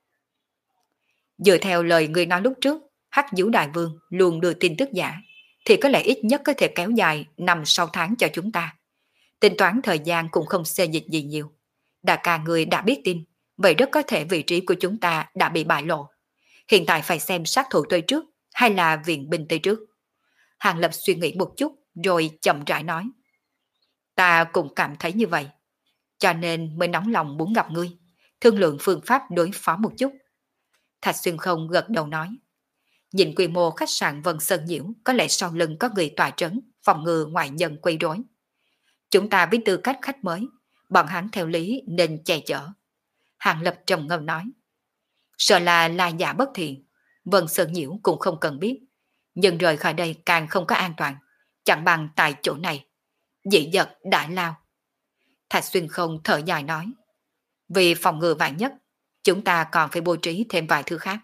Dựa theo lời người nói lúc trước, Hắc Vũ Đại Vương luôn đưa tin tức giả, thì có lẽ ít nhất có thể kéo dài năm sáu tháng cho chúng ta. Tính toán thời gian cũng không xê dịch gì nhiều. Đại ca người đã biết tin, vậy rất có thể vị trí của chúng ta đã bị bại lộ. Hiện tại phải xem sát thủ tới trước hay là viện binh tới trước. Hàng Lập suy nghĩ một chút rồi chậm rãi nói. Ta cũng cảm thấy như vậy, cho nên mới nóng lòng muốn gặp ngươi, thương lượng phương pháp đối phó một chút. Thạch Xuyên Không gật đầu nói. Nhìn quy mô khách sạn Vân Sơn Nhiễu có lẽ sau lưng có người tòa trấn, phòng ngừa ngoại nhân quấy rối. Chúng ta với tư cách khách mới, bọn hắn theo lý nên che chở. Hàng Lập trầm ngâm nói. Sợ là là giả bất thiện, Vân Sơn Nhiễu cũng không cần biết. Nhưng rời khỏi đây càng không có an toàn, chẳng bằng tại chỗ này. Dị vật đã lao. Thạch Xuyên Không thở dài nói. Vì phòng ngừa vạn nhất, chúng ta còn phải bố trí thêm vài thứ khác.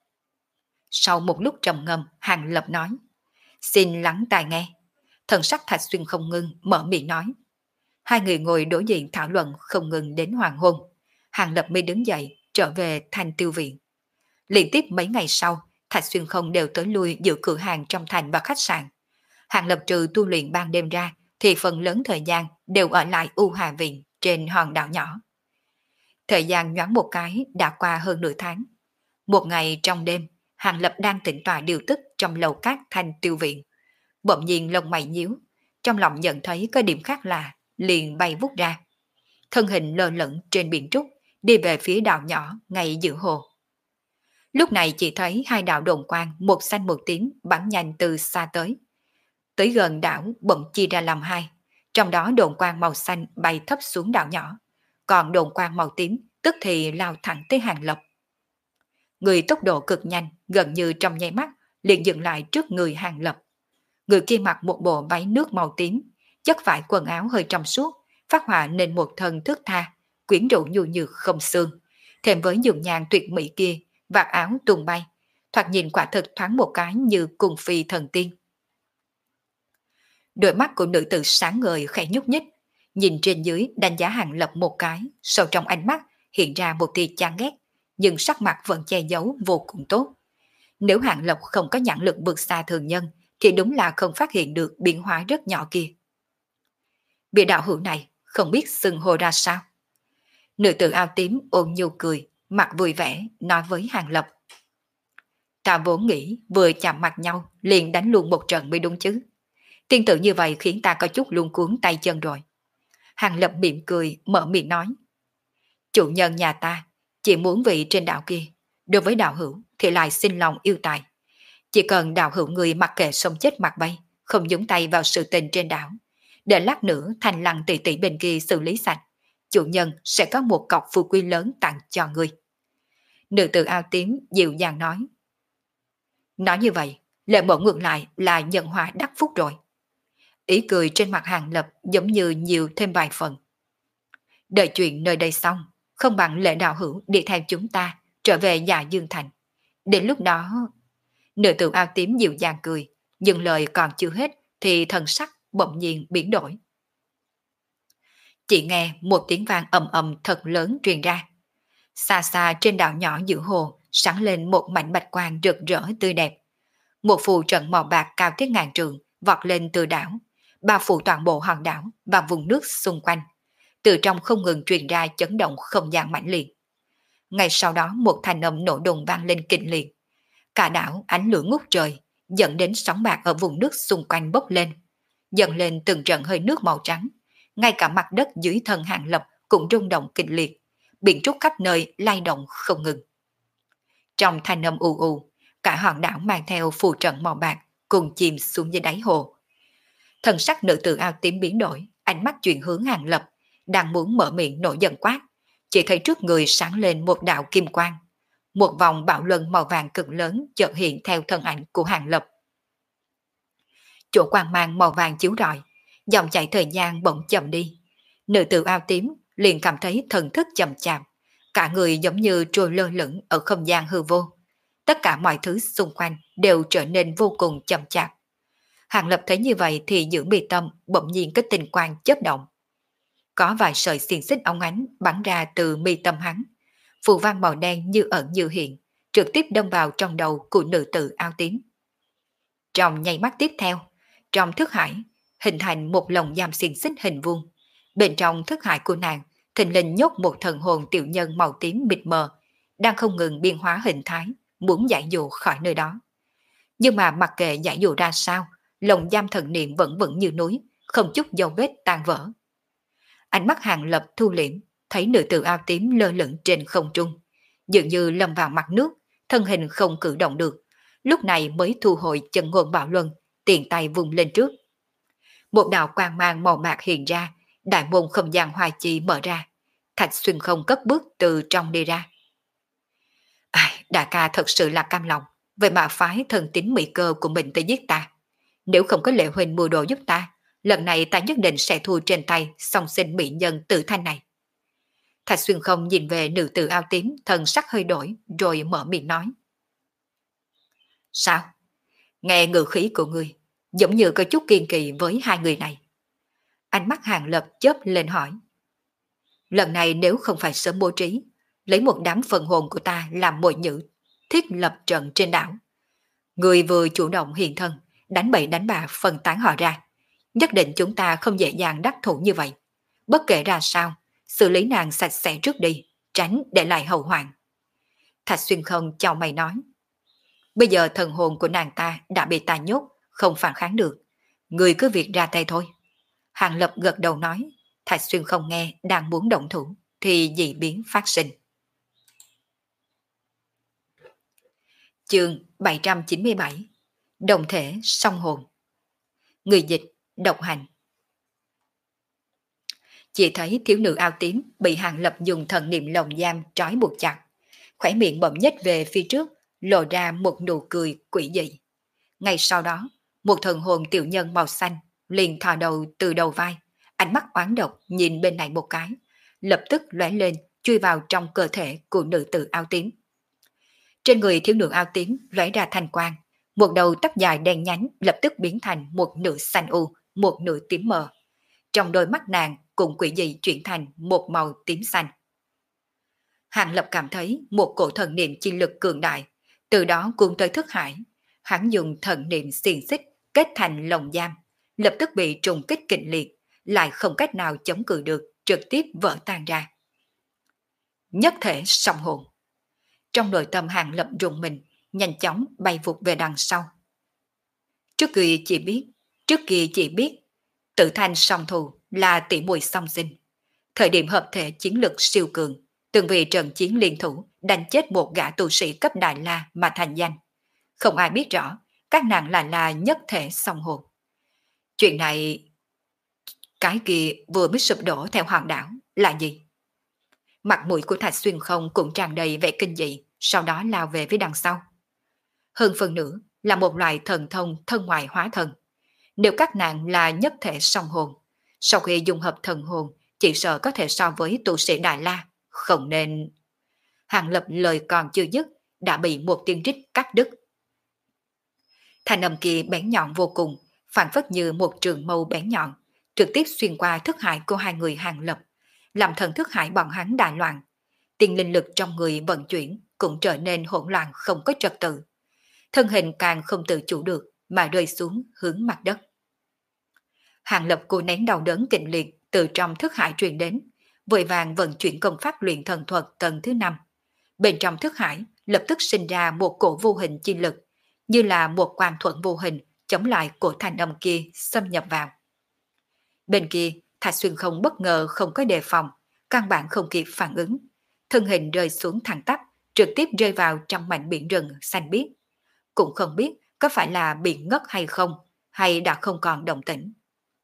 Sau một lúc trầm ngâm, Hàng Lập nói. Xin lắng tai nghe. Thần sắc Thạch Xuyên không ngưng, mở miệng nói. Hai người ngồi đối diện thảo luận không ngừng đến hoàng hôn. Hàng Lập mới đứng dậy, trở về Thanh Tiêu Viện. Liên tiếp mấy ngày sau, Thạch Xuyên không đều tới lui giữ cửa hàng trong thành và khách sạn. Hàng Lập trừ tu luyện ban đêm ra, thì phần lớn thời gian đều ở lại U Hà Viện trên hòn đảo nhỏ. Thời gian nhoáng một cái đã qua hơn nửa tháng. Một ngày trong đêm, Hàng Lập đang tĩnh tọa điều tức trong lầu cát Thanh Tiêu Viện. Bỗng nhiên lông mày nhíu, trong lòng nhận thấy có điểm khác lạ, liền bay vút ra. Thân hình lơ lửng trên biển trúc, đi về phía đảo nhỏ ngay giữa hồ. Lúc này chỉ thấy hai đạo đồn quang một xanh một tím bắn nhanh từ xa tới. Tới gần đảo bỗng chia ra làm hai, trong đó đồn quang màu xanh bay thấp xuống đảo nhỏ, còn đồn quang màu tím tức thì lao thẳng tới Hàng Lập. Người tốc độ cực nhanh, gần như trong nháy mắt liền dừng lại trước người Hàng Lập. Người kia mặc một bộ váy nước màu tím, chất vải quần áo hơi trong suốt, phát họa nên một thân thước tha, quyến rũ nhu nhược không xương. Thêm với dung nhan tuyệt mỹ kia, vạt áo tung bay, thoạt nhìn quả thực thoáng một cái như cùng phi thần tiên. Đôi mắt của nữ tử sáng ngời khẽ nhúc nhích, nhìn trên dưới đánh giá Hàng Lập một cái, sâu trong ánh mắt hiện ra một tia chán ghét, nhưng sắc mặt vẫn che giấu vô cùng tốt. Nếu Hàng Lập không có nhãn lực vượt xa thường nhân, thì đúng là không phát hiện được biến hóa rất nhỏ kia. Vị đạo hữu này không biết xưng hô ra sao. Nữ tử áo tím ôn nhu cười, mặt vui vẻ, nói với Hàng Lập. Ta vốn nghĩ vừa chạm mặt nhau liền đánh luôn một trận mới đúng chứ. Tiên tử như vậy khiến ta có chút luống cuống tay chân rồi. Hàng Lập mỉm cười, mở miệng nói. Chủ nhân nhà ta chỉ muốn vị trên đảo kia, đối với đạo hữu thì lại xin lòng yêu tài. Chỉ cần đạo hữu người mặc kệ sống chết mặt bay, không nhúng tay vào sự tình trên đảo, để lát nữa Thành Lăng tỷ tỷ bên kia xử lý sạch, chủ nhân sẽ có một cọc phú quý lớn tặng cho người. Nữ tử áo tím dịu dàng nói. Nói như vậy, lệ mẫu ngược lại là nhận họa đắc phúc rồi. Ý cười trên mặt Hàng Lập giống như nhiều thêm vài phần. Đợi chuyện nơi đây xong, không bằng lệ đạo hữu đi theo chúng ta trở về Dạ Dương Thành. Đến lúc đó... Nữ tử áo tím dịu dàng cười, nhưng lời còn chưa hết thì thần sắc bỗng nhiên biến đổi. Chỉ nghe một tiếng vang ầm ầm thật lớn truyền ra. Xa xa trên đảo nhỏ giữa hồ sáng lên một mảnh bạch quang rực rỡ tươi đẹp. Một phù trận màu bạc cao tới ngàn trượng vọt lên từ đảo, bao phủ toàn bộ hòn đảo và vùng nước xung quanh. Từ trong không ngừng truyền ra chấn động không gian mãnh liệt. Ngay sau đó một thanh âm nổ đùng vang lên kinh liệt. Cả đảo ánh lửa ngút trời, dẫn đến sóng bạc ở vùng nước xung quanh bốc lên, dần lên từng trận hơi nước màu trắng. Ngay cả mặt đất dưới thân Hàng Lập cũng rung động kịch liệt, biển trúc khắp nơi lay động không ngừng. Trong thanh âm u u, cả hòn đảo mang theo phù trận màu bạc cùng chìm xuống dưới đáy hồ. Thần sắc nữ tử áo tím biến đổi, ánh mắt chuyển hướng Hàng Lập, đang muốn mở miệng nổi giận quát, chỉ thấy trước người sáng lên một đạo kim quang. Một vòng bạo luân màu vàng cực lớn chợt hiện theo thân ảnh của Hàng Lập. Chỗ quang mang màu vàng chiếu rọi, dòng chảy thời gian bỗng chậm đi. Nữ tử áo tím liền cảm thấy thần thức chậm chạp, cả người giống như trôi lơ lửng ở không gian hư vô. Tất cả mọi thứ xung quanh đều trở nên vô cùng chậm chạp. Hàng Lập thấy như vậy thì giữa mi tâm bỗng nhiên có tình quang chớp động. Có vài sợi xiềng xích óng ánh bắn ra từ mi tâm hắn. Phù văn màu đen như ẩn như hiện, trực tiếp đâm vào trong đầu của nữ tử áo tím. Trong nháy mắt tiếp theo, trong thức hải hình thành một lồng giam xiềng xích hình vuông. Bên trong thức hải của nàng thình lình nhốt một thần hồn tiểu nhân màu tím mịt mờ, đang không ngừng biến hóa hình thái, muốn giải dụ khỏi nơi đó. Nhưng mà mặc kệ giải dụ ra sao, lồng giam thần niệm vẫn vững như núi, không chút dấu vết tan vỡ. Ánh mắt Hàng Lập thu liễm, thấy nữ tử áo tím lơ lửng trên không trung, dường như lâm vào mặt nước, thân hình không cử động được, lúc này mới thu hồi chân ngôn bạo luân, tiền tay vùng lên trước. Một đạo quang mang màu bạc hiện ra, đại môn không gian hoài chi mở ra, Thạch Xuyên không cất bước từ trong đi ra. Ai, đại ca thật sự là cam lòng, vậy mà phái thần tín mỹ cơ của mình tới giết ta. Nếu không có Lệ huynh mua đồ giúp ta, lần này ta nhất định sẽ thua trên tay song sinh mỹ nhân tử thanh này. Thạch Xuyên không nhìn về nữ tử áo tím, thần sắc hơi đổi, rồi mở miệng nói. Sao? Nghe ngữ khí của ngươi, giống như có chút kiên kỳ với hai người này. Ánh mắt Hàng Lập chớp lên hỏi. Lần này nếu không phải sớm bố trí, lấy một đám phần hồn của ta làm mồi nhữ, thiết lập trận trên đảo. Người vừa chủ động hiện thân, đánh bậy đánh bạ phân tán họ ra. Nhất định chúng ta không dễ dàng đắc thủ như vậy. Bất kể ra sao, xử lý nàng sạch sẽ trước đi, tránh để lại hậu hoạn. Thạch Xuyên không chào mày nói. Bây giờ thần hồn của nàng ta đã bị ta nhốt, không phản kháng được. Người cứ việc ra tay thôi. Hàng Lập gật đầu nói. Thạch Xuyên không nghe, đang muốn động thủ, thì dị biến phát sinh. Chương bảy trăm chín mươi bảy. Đồng thể song hồn. Người dịch, Độc Hành. Chỉ thấy thiếu nữ áo tím bị Hàng Lập dùng thần niệm lồng giam trói buộc chặt, khỏe miệng bỗng nhếch về phía trước, lộ ra một nụ cười quỷ dị. Ngay sau đó, một thần hồn tiểu nhân màu xanh liền thò đầu từ đầu vai, ánh mắt oán độc nhìn bên này một cái, lập tức lóe lên chui vào trong cơ thể của nữ tử áo tím. Trên người thiếu nữ áo tím lóe ra thanh quang, một đầu tóc dài đen nhánh lập tức biến thành một nửa xanh u, một nửa tím mờ. Trong đôi mắt nàng cùng quỷ dị chuyển thành một màu tím xanh. Hàng Lập cảm thấy một cổ thần niệm chi lực cường đại, từ đó cuốn tới thức hải. Hắn dùng thần niệm xiềng xích kết thành lồng giam, lập tức bị trùng kích kịch liệt, lại không cách nào chống cự được, trực tiếp vỡ tan ra. Nhất thể song hồn. Trong nội tâm Hàng Lập rùng mình, nhanh chóng bay vụt về đằng sau. Trước kia chỉ biết, trước kia chỉ biết, Tử Thanh song thù là tỷ muội song sinh. Thời điểm hợp thể chiến lực siêu cường, từng vì trận chiến liên thủ đánh chết một gã tu sĩ cấp Đại La mà thành danh. Không ai biết rõ các nàng là là nhất thể song hồn. Chuyện này, cái kia vừa mới sụp đổ theo hòn đảo là gì? Mặt mũi của Thạch Xuyên không cũng tràn đầy vẻ kinh dị, sau đó lao về phía đằng sau. Hơn phần nữa là một loại thần thông thân ngoại hóa thần. Nếu các nàng là nhất thể song hồn, sau khi dung hợp thần hồn, chỉ sợ có thể so với tu sĩ Đại La, không nên... Hàng Lập lời còn chưa dứt, đã bị một tiếng rít cắt đứt. Thanh âm kia bén nhọn vô cùng, phản phất như một trường mâu bén nhọn, trực tiếp xuyên qua thức hải của hai người Hàng Lập, làm thần thức hải bọn hắn đại loạn. Tiền linh lực trong người vận chuyển cũng trở nên hỗn loạn không có trật tự. Thân hình càng không tự chủ được mà rơi xuống hướng mặt đất. Hàng Lập cố nén đau đớn kịch liệt từ trong thức hải truyền đến, vội vàng vận chuyển công pháp luyện thần thuật tầng thứ năm. Bên trong thức hải lập tức sinh ra một cổ vô hình chi lực, như là một quang thuẫn vô hình chống lại cổ thanh âm kia xâm nhập vào. Bên kia, Thạch Xuyên không bất ngờ không có đề phòng, căn bản không kịp phản ứng. Thân hình rơi xuống thẳng tắp, trực tiếp rơi vào trong mảnh biển rừng xanh biếc. Cũng không biết có phải là bị ngất hay không, hay đã không còn động tĩnh.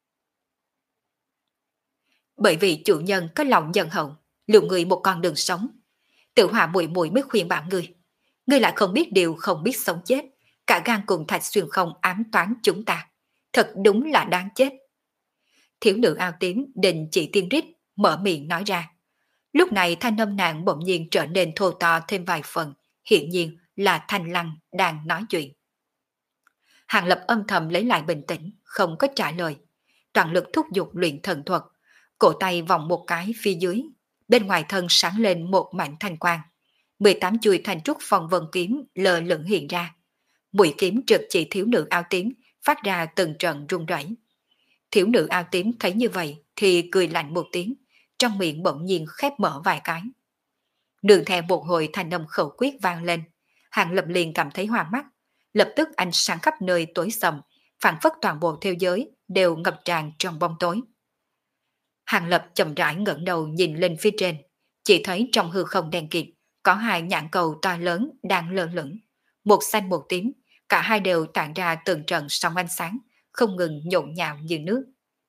Bởi vì chủ nhân có lòng nhân hậu, lưu người một con đường sống. Tự Hòa muội muội mới khuyên bảo ngươi. Ngươi lại không biết điều không biết sống chết, cả gan cùng Thạch Xuyên không ám toán chúng ta. Thật đúng là đáng chết. Thiếu nữ ao tím định chỉ tiên rít, mở miệng nói ra. Lúc này thanh âm nàng bỗng nhiên trở nên thô to thêm vài phần, hiện nhiên là Thanh Lăng đang nói chuyện. Hàng Lập âm thầm lấy lại bình tĩnh, không có trả lời. Toàn lực thúc giục luyện thần thuật, cổ tay vòng một cái phía dưới, bên ngoài thân sáng lên một mảnh thanh quang. mười tám chuôi thanh trúc phong vân kiếm lờ lửng hiện ra. Mũi kiếm trực chỉ thiếu nữ áo tím, phát ra từng trận rung rẩy. Thiếu nữ áo tím thấy như vậy thì cười lạnh một tiếng, trong miệng bỗng nhiên khép mở vài cái. Đường theo một hồi thanh âm khẩu quyết vang lên, Hàng Lập liền cảm thấy hoa mắt, lập tức ánh sáng khắp nơi tối sầm, phản phất toàn bộ thế giới đều ngập tràn trong bóng tối. Hàng Lập chậm rãi ngẩng đầu nhìn lên phía trên, chỉ thấy trong hư không đen kịt có hai nhãn cầu to lớn đang lơ lửng, một xanh một tím, cả hai đều tản ra từng trận sóng ánh sáng, không ngừng nhộn nhạo như nước.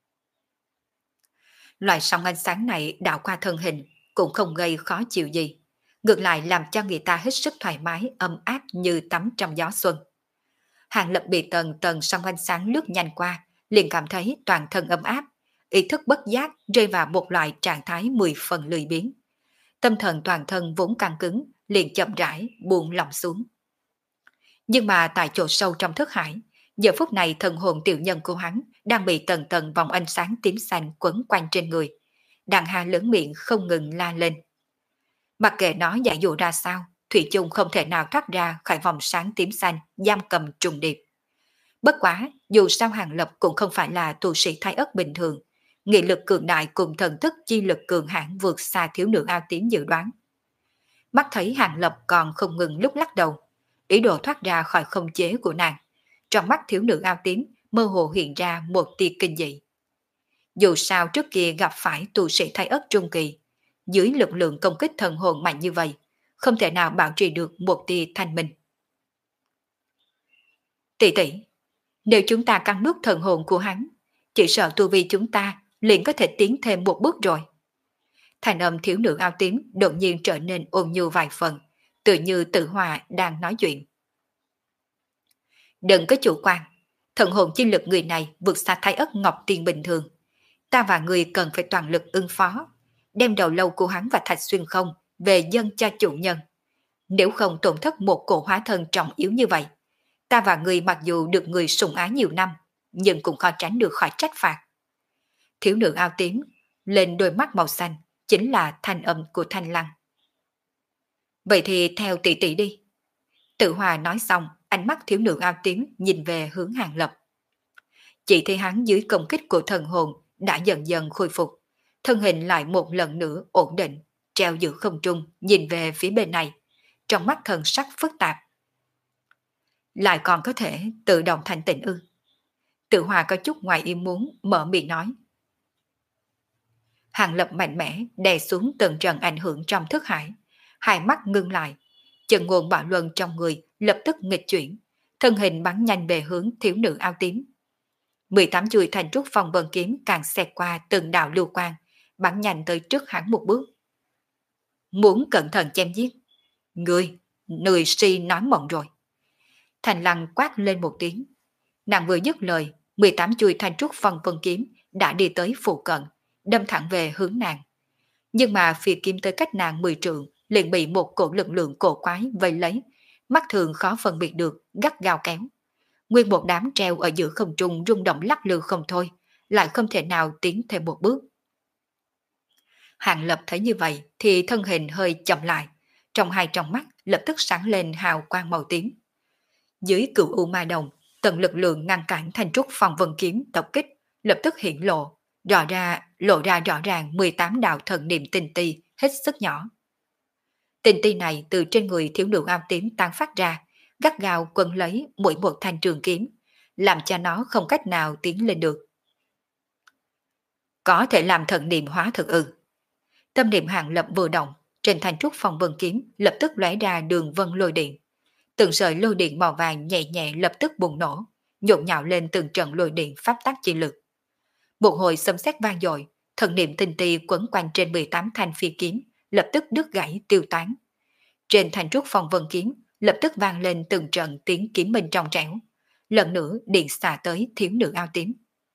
Loại sóng ánh sáng này đảo qua thân hình cũng không gây khó chịu gì, ngược lại làm cho người ta hết sức thoải mái, ấm áp như tắm trong gió xuân. Hàng Lập bị tầng tầng sóng ánh sáng lướt nhanh qua, liền cảm thấy toàn thân ấm áp, ý thức bất giác rơi vào một loại trạng thái mười phần lười biếng. Tâm thần toàn thân vốn căng cứng, liền chậm rãi buông lỏng xuống. Nhưng mà tại chỗ sâu trong thức hải, giờ phút này thần hồn tiểu nhân của hắn đang bị tầng tầng vòng ánh sáng tím xanh quấn quanh trên người. Đàn hà lớn miệng không ngừng la lên. Mặc kệ nó giải dụ ra sao, thủy chung không thể nào thoát ra khỏi vòng sáng tím xanh giam cầm trùng điệp. Bất quá, dù sao Hàng Lập cũng không phải là tu sĩ thái ất bình thường, nghị lực cường đại cùng thần thức chi lực cường hãn vượt xa thiếu nữ ao tím dự đoán. Mắt thấy Hàng Lập còn không ngừng lúc lắc đầu, ý đồ thoát ra khỏi không chế của nàng. Trong mắt thiếu nữ ao tím mơ hồ hiện ra một tia kinh dị. Dù sao trước kia gặp phải tu sĩ thái ất trung kỳ, dưới lực lượng công kích thần hồn mạnh như vậy, không thể nào bảo trì được một tia thanh minh. Tỷ tỷ, nếu chúng ta cắn nuốt thần hồn của hắn, chỉ sợ tu vi chúng ta liền có thể tiến thêm một bước rồi. Thành âm thiếu nữ ao tím đột nhiên trở nên ôn nhu vài phần, tự như Tự Hòa đang nói chuyện. Đừng có chủ quan, thần hồn chi lực người này vượt xa thái ất ngọc tiên bình thường. Ta và người cần phải toàn lực ứng phó, đem đầu lâu của hắn và Thạch Xuyên không về dâng cho chủ nhân. Nếu không tổn thất một cổ hóa thân trọng yếu như vậy, ta và người mặc dù được người sủng ái nhiều năm, nhưng cũng khó tránh được khỏi trách phạt. Thiếu nữ ao tím, lên đôi mắt màu xanh, chính là thanh âm của Thanh Lăng. Vậy thì theo tỷ tỷ đi. Tự Hòa nói xong, ánh mắt thiếu nữ ao tím nhìn về hướng Hàng Lập. Chỉ thấy hắn dưới công kích của thần hồn đã dần dần khôi phục, thân hình lại một lần nữa ổn định, treo giữa không trung nhìn về phía bên này, trong mắt thần sắc phức tạp. Lại còn có thể tự động thành tịnh ư? Tự Hòa có chút ngoài ý muốn mở miệng nói. Hàng Lập mạnh mẽ đè xuống từng trận ảnh hưởng trong thức hải, hai mắt ngưng lại, chân nguồn bạo luân trong người lập tức nghịch chuyển, thân hình bắn nhanh về hướng thiếu nữ ao tím. mười tám chuôi thành trúc phong vân kiếm càng xẹt qua từng đạo lưu quang, bắn nhanh tới trước hắn một bước. Muốn cẩn thận chém giết. Ngươi, người si nói mộng rồi. Thành Lăng quát lên một tiếng. Nàng vừa dứt lời, mười tám chuôi thanh trúc phong vân kiếm đã đi tới phụ cận, đâm thẳng về hướng nàng. Nhưng mà phía kiếm tới cách nàng mười trượng, liền bị một cổ lực lượng cổ quái vây lấy, mắt thường khó phân biệt được, gắt gao kéo. Nguyên một đám treo ở giữa không trung rung động lắc lư không thôi, lại không thể nào tiến thêm một bước. Hàng Lập thấy như vậy thì thân hình hơi chậm lại, trong hai tròng mắt lập tức sáng lên hào quang màu tím. Dưới cửu u ma đồng, tận lực lượng ngăn cản thanh trúc phong vân kiếm tập kích lập tức hiển lộ, rõ ra lộ ra rõ ràng mười tám đạo thần niệm tinh ti hết sức nhỏ. Tình ti này từ trên người thiếu nữ áo tím tan phát ra, gắt gao quấn lấy mỗi một thanh trường kiếm, làm cho nó không cách nào tiến lên được. Có thể làm thần niệm hóa thực ư? Tâm niệm Hàng Lập vừa động, trên thanh trúc phong vân kiếm lập tức lóe ra đường vân lôi điện. Từng sợi lôi điện màu vàng nhẹ nhẹ lập tức bùng nổ, nhộn nhạo lên từng trận lôi điện pháp tắc chi lực. Một hồi xâm xét vang dội, thần niệm tinh ti quấn quanh trên mười tám thanh phi kiếm, lập tức đứt gãy tiêu tán. Trên thanh trúc phong vân kiếm, lập tức vang lên từng trận tiếng kiếm minh trong trẻo. Lần nữa điện xả tới thiếu nữ áo tím.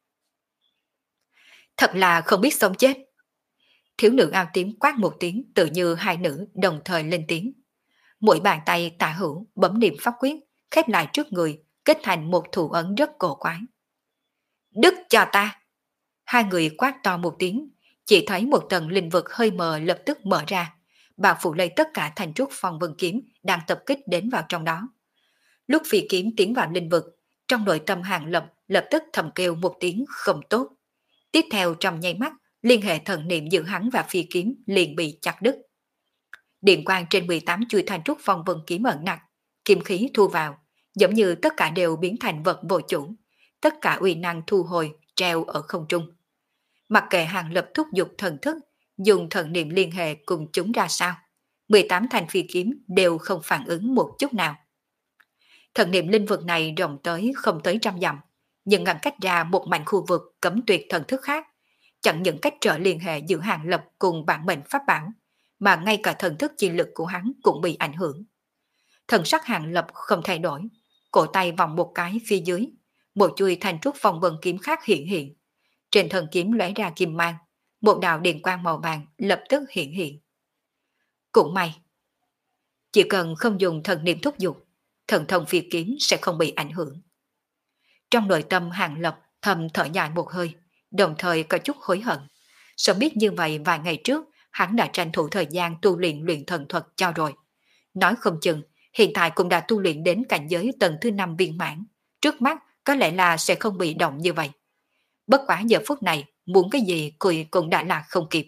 Thật là không biết sống chết. Thiếu nữ áo tím quát một tiếng, tự như hai nữ đồng thời lên tiếng. Mỗi bàn tay tả hữu bấm niệm pháp quyết, khép lại trước người, kết thành một thủ ấn rất cổ quái. Đứt cho ta! Hai người quát to một tiếng, chỉ thấy một tầng linh vực hơi mờ lập tức mở ra, bao phủ lấy tất cả thành trúc phong vân kiếm đang tập kích đến vào trong đó. Lúc phi kiếm tiến vào linh vực, trong nội tâm Hàng Lập lập tức thầm kêu một tiếng không tốt. Tiếp theo trong nháy mắt, liên hệ thần niệm giữa hắn và phi kiếm liền bị chặt đứt. Điện quang trên mười tám chuôi thành trúc phong vân kiếm ẩn nặc, kiếm khí thu vào, giống như tất cả đều biến thành vật vô chủ, tất cả uy năng thu hồi treo ở không trung. Mặc kệ Hàng Lập thúc giục thần thức, dùng thần niệm liên hệ cùng chúng ra sao, mười tám thành phi kiếm đều không phản ứng một chút nào. Thần niệm linh vực này rộng tới không tới trăm dặm, nhưng ngăn cách ra một mảnh khu vực cấm tuyệt thần thức khác, chẳng những cách trở liên hệ giữa Hàng Lập cùng bản mệnh pháp bảo, mà ngay cả thần thức chi lực của hắn cũng bị ảnh hưởng. Thần sắc Hàng Lập không thay đổi, cổ tay vòng một cái phía dưới, một chuôi thành trúc phong vân kiếm khác hiện hiện. Trên thần kiếm lóe ra kim mang, một đạo điện quang màu vàng lập tức hiện hiện. Cũng may, chỉ cần không dùng thần niệm thúc giục, thần thông phi kiếm sẽ không bị ảnh hưởng. Trong nội tâm Hàng Lập thầm thở dài một hơi, đồng thời có chút hối hận. Sớm biết như vậy vài ngày trước, hắn đã tranh thủ thời gian tu luyện luyện thần thuật cho rồi. Nói không chừng, hiện tại cũng đã tu luyện đến cảnh giới tầng thứ năm viên mãn. Trước mắt có lẽ là sẽ không bị động như vậy. Bất quá giờ phút này, muốn cái gì cười cũng đã là không kịp.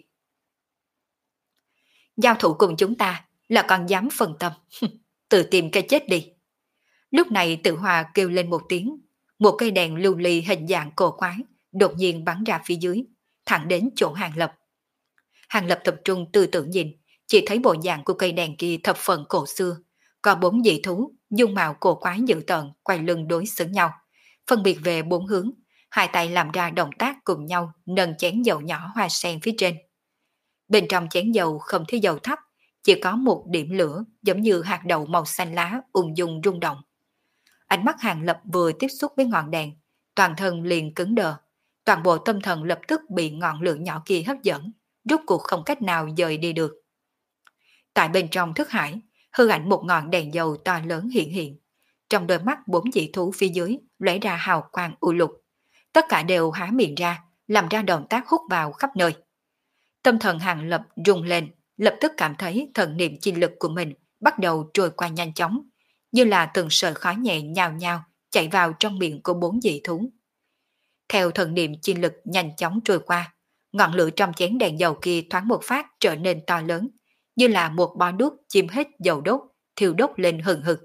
Giao thủ cùng chúng ta là còn dám phân tâm, tự tìm cái chết đi. Lúc này Tự Hòa kêu lên một tiếng, một cây đèn lưu ly hình dạng cổ quái đột nhiên bắn ra phía dưới, thẳng đến chỗ Hàng Lập. Hàng Lập tập trung tư tưởng nhìn, chỉ thấy bộ dạng của cây đèn kia thập phần cổ xưa, có bốn dị thú, dung mạo cổ quái dữ tợn quay lưng đối xử nhau, phân biệt về bốn hướng, hai tay làm ra động tác cùng nhau nâng chén dầu nhỏ hoa sen phía trên. Bên trong chén dầu không thiếu dầu thấp, chỉ có một điểm lửa giống như hạt đậu màu xanh lá ung dung rung động. Ánh mắt Hàng Lập vừa tiếp xúc với ngọn đèn, toàn thân liền cứng đờ, toàn bộ tâm thần lập tức bị ngọn lửa nhỏ kia hấp dẫn, rốt cuộc không cách nào dời đi được. Tại bên trong thức hải, hư ảnh một ngọn đèn dầu to lớn hiện hiện. Trong đôi mắt bốn dị thú phía dưới lóe ra hào quang u lục. Tất cả đều há miệng ra, làm ra động tác hút vào khắp nơi. Tâm thần Hàng Lập rung lên, lập tức cảm thấy thần niệm chi lực của mình bắt đầu trôi qua nhanh chóng, như là từng sợi khói nhẹ nhào nhào chạy vào trong miệng của bốn dị thú. Theo thần niệm chi lực nhanh chóng trôi qua, ngọn lửa trong chén đèn dầu kia thoáng một phát trở nên to lớn, như là một bó đuốc chìm hết dầu đốt, thiêu đốt lên hừng hực.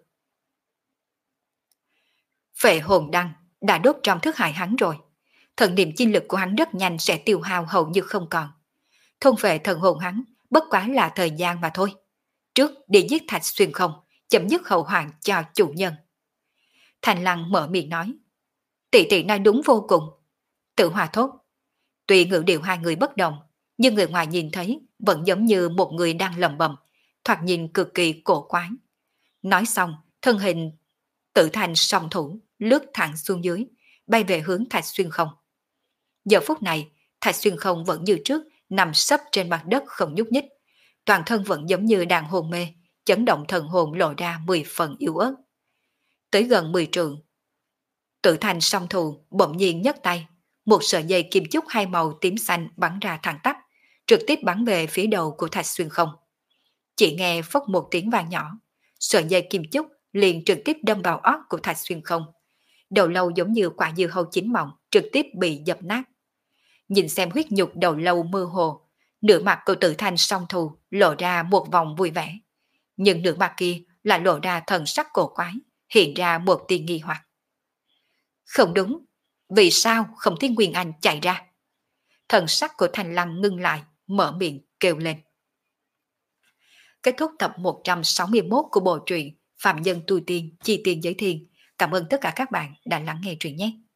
Phệ hồn đăng đã đốt trong thức hải hắn rồi, thần niệm chi lực của hắn rất nhanh sẽ tiêu hao hầu như không còn. Thôn phệ thần hồn hắn bất quá là thời gian mà thôi. Trước đi giết Thạch Xuyên Không, chấm dứt hậu hoạn cho chủ nhân. Thành Lăng mở miệng nói, tỷ tỷ nói đúng vô cùng. Tự Hòa thốt, tuy ngữ điệu hai người bất đồng, nhưng người ngoài nhìn thấy vẫn giống như một người đang lầm bầm, thoạt nhìn cực kỳ cổ quái. Nói xong, thân hình tự thành song thủ, lướt thẳng xuống dưới, bay về hướng Thạch Xuyên Không. Giờ phút này, Thạch Xuyên Không vẫn như trước, nằm sấp trên mặt đất không nhúc nhích, toàn thân vẫn giống như đang hôn mê, chấn động thần hồn lộ ra mười phần yếu ớt. Tới gần mười trượng, tự thành song thủ bỗng nhiên nhấc tay, một sợi dây kim chúc hai màu tím xanh bắn ra thẳng tắp, trực tiếp bắn về phía đầu của Thạch Xuyên Không. Chỉ nghe phốc một tiếng vang nhỏ, sợi dây kim chúc liền trực tiếp đâm vào óc của Thạch Xuyên Không. Đầu lâu giống như quả dưa hấu chín mọng, trực tiếp bị dập nát. Nhìn xem huyết nhục đầu lâu mơ hồ, nửa mặt của tự thành song thù lộ ra một vòng vui vẻ. Nhưng nửa mặt kia là lộ ra thần sắc cổ quái, hiện ra một tia nghi hoặc. Không đúng, vì sao không thấy Nguyên Anh chạy ra? Thần sắc của Thành Lăng ngưng lại, mở miệng kêu lên. Kết thúc tập một trăm sáu mươi mốt của bộ truyện Phạm Nhân Tu Tiên Chi Tiên Giới Thiên. Cảm ơn tất cả các bạn đã lắng nghe truyện nhé.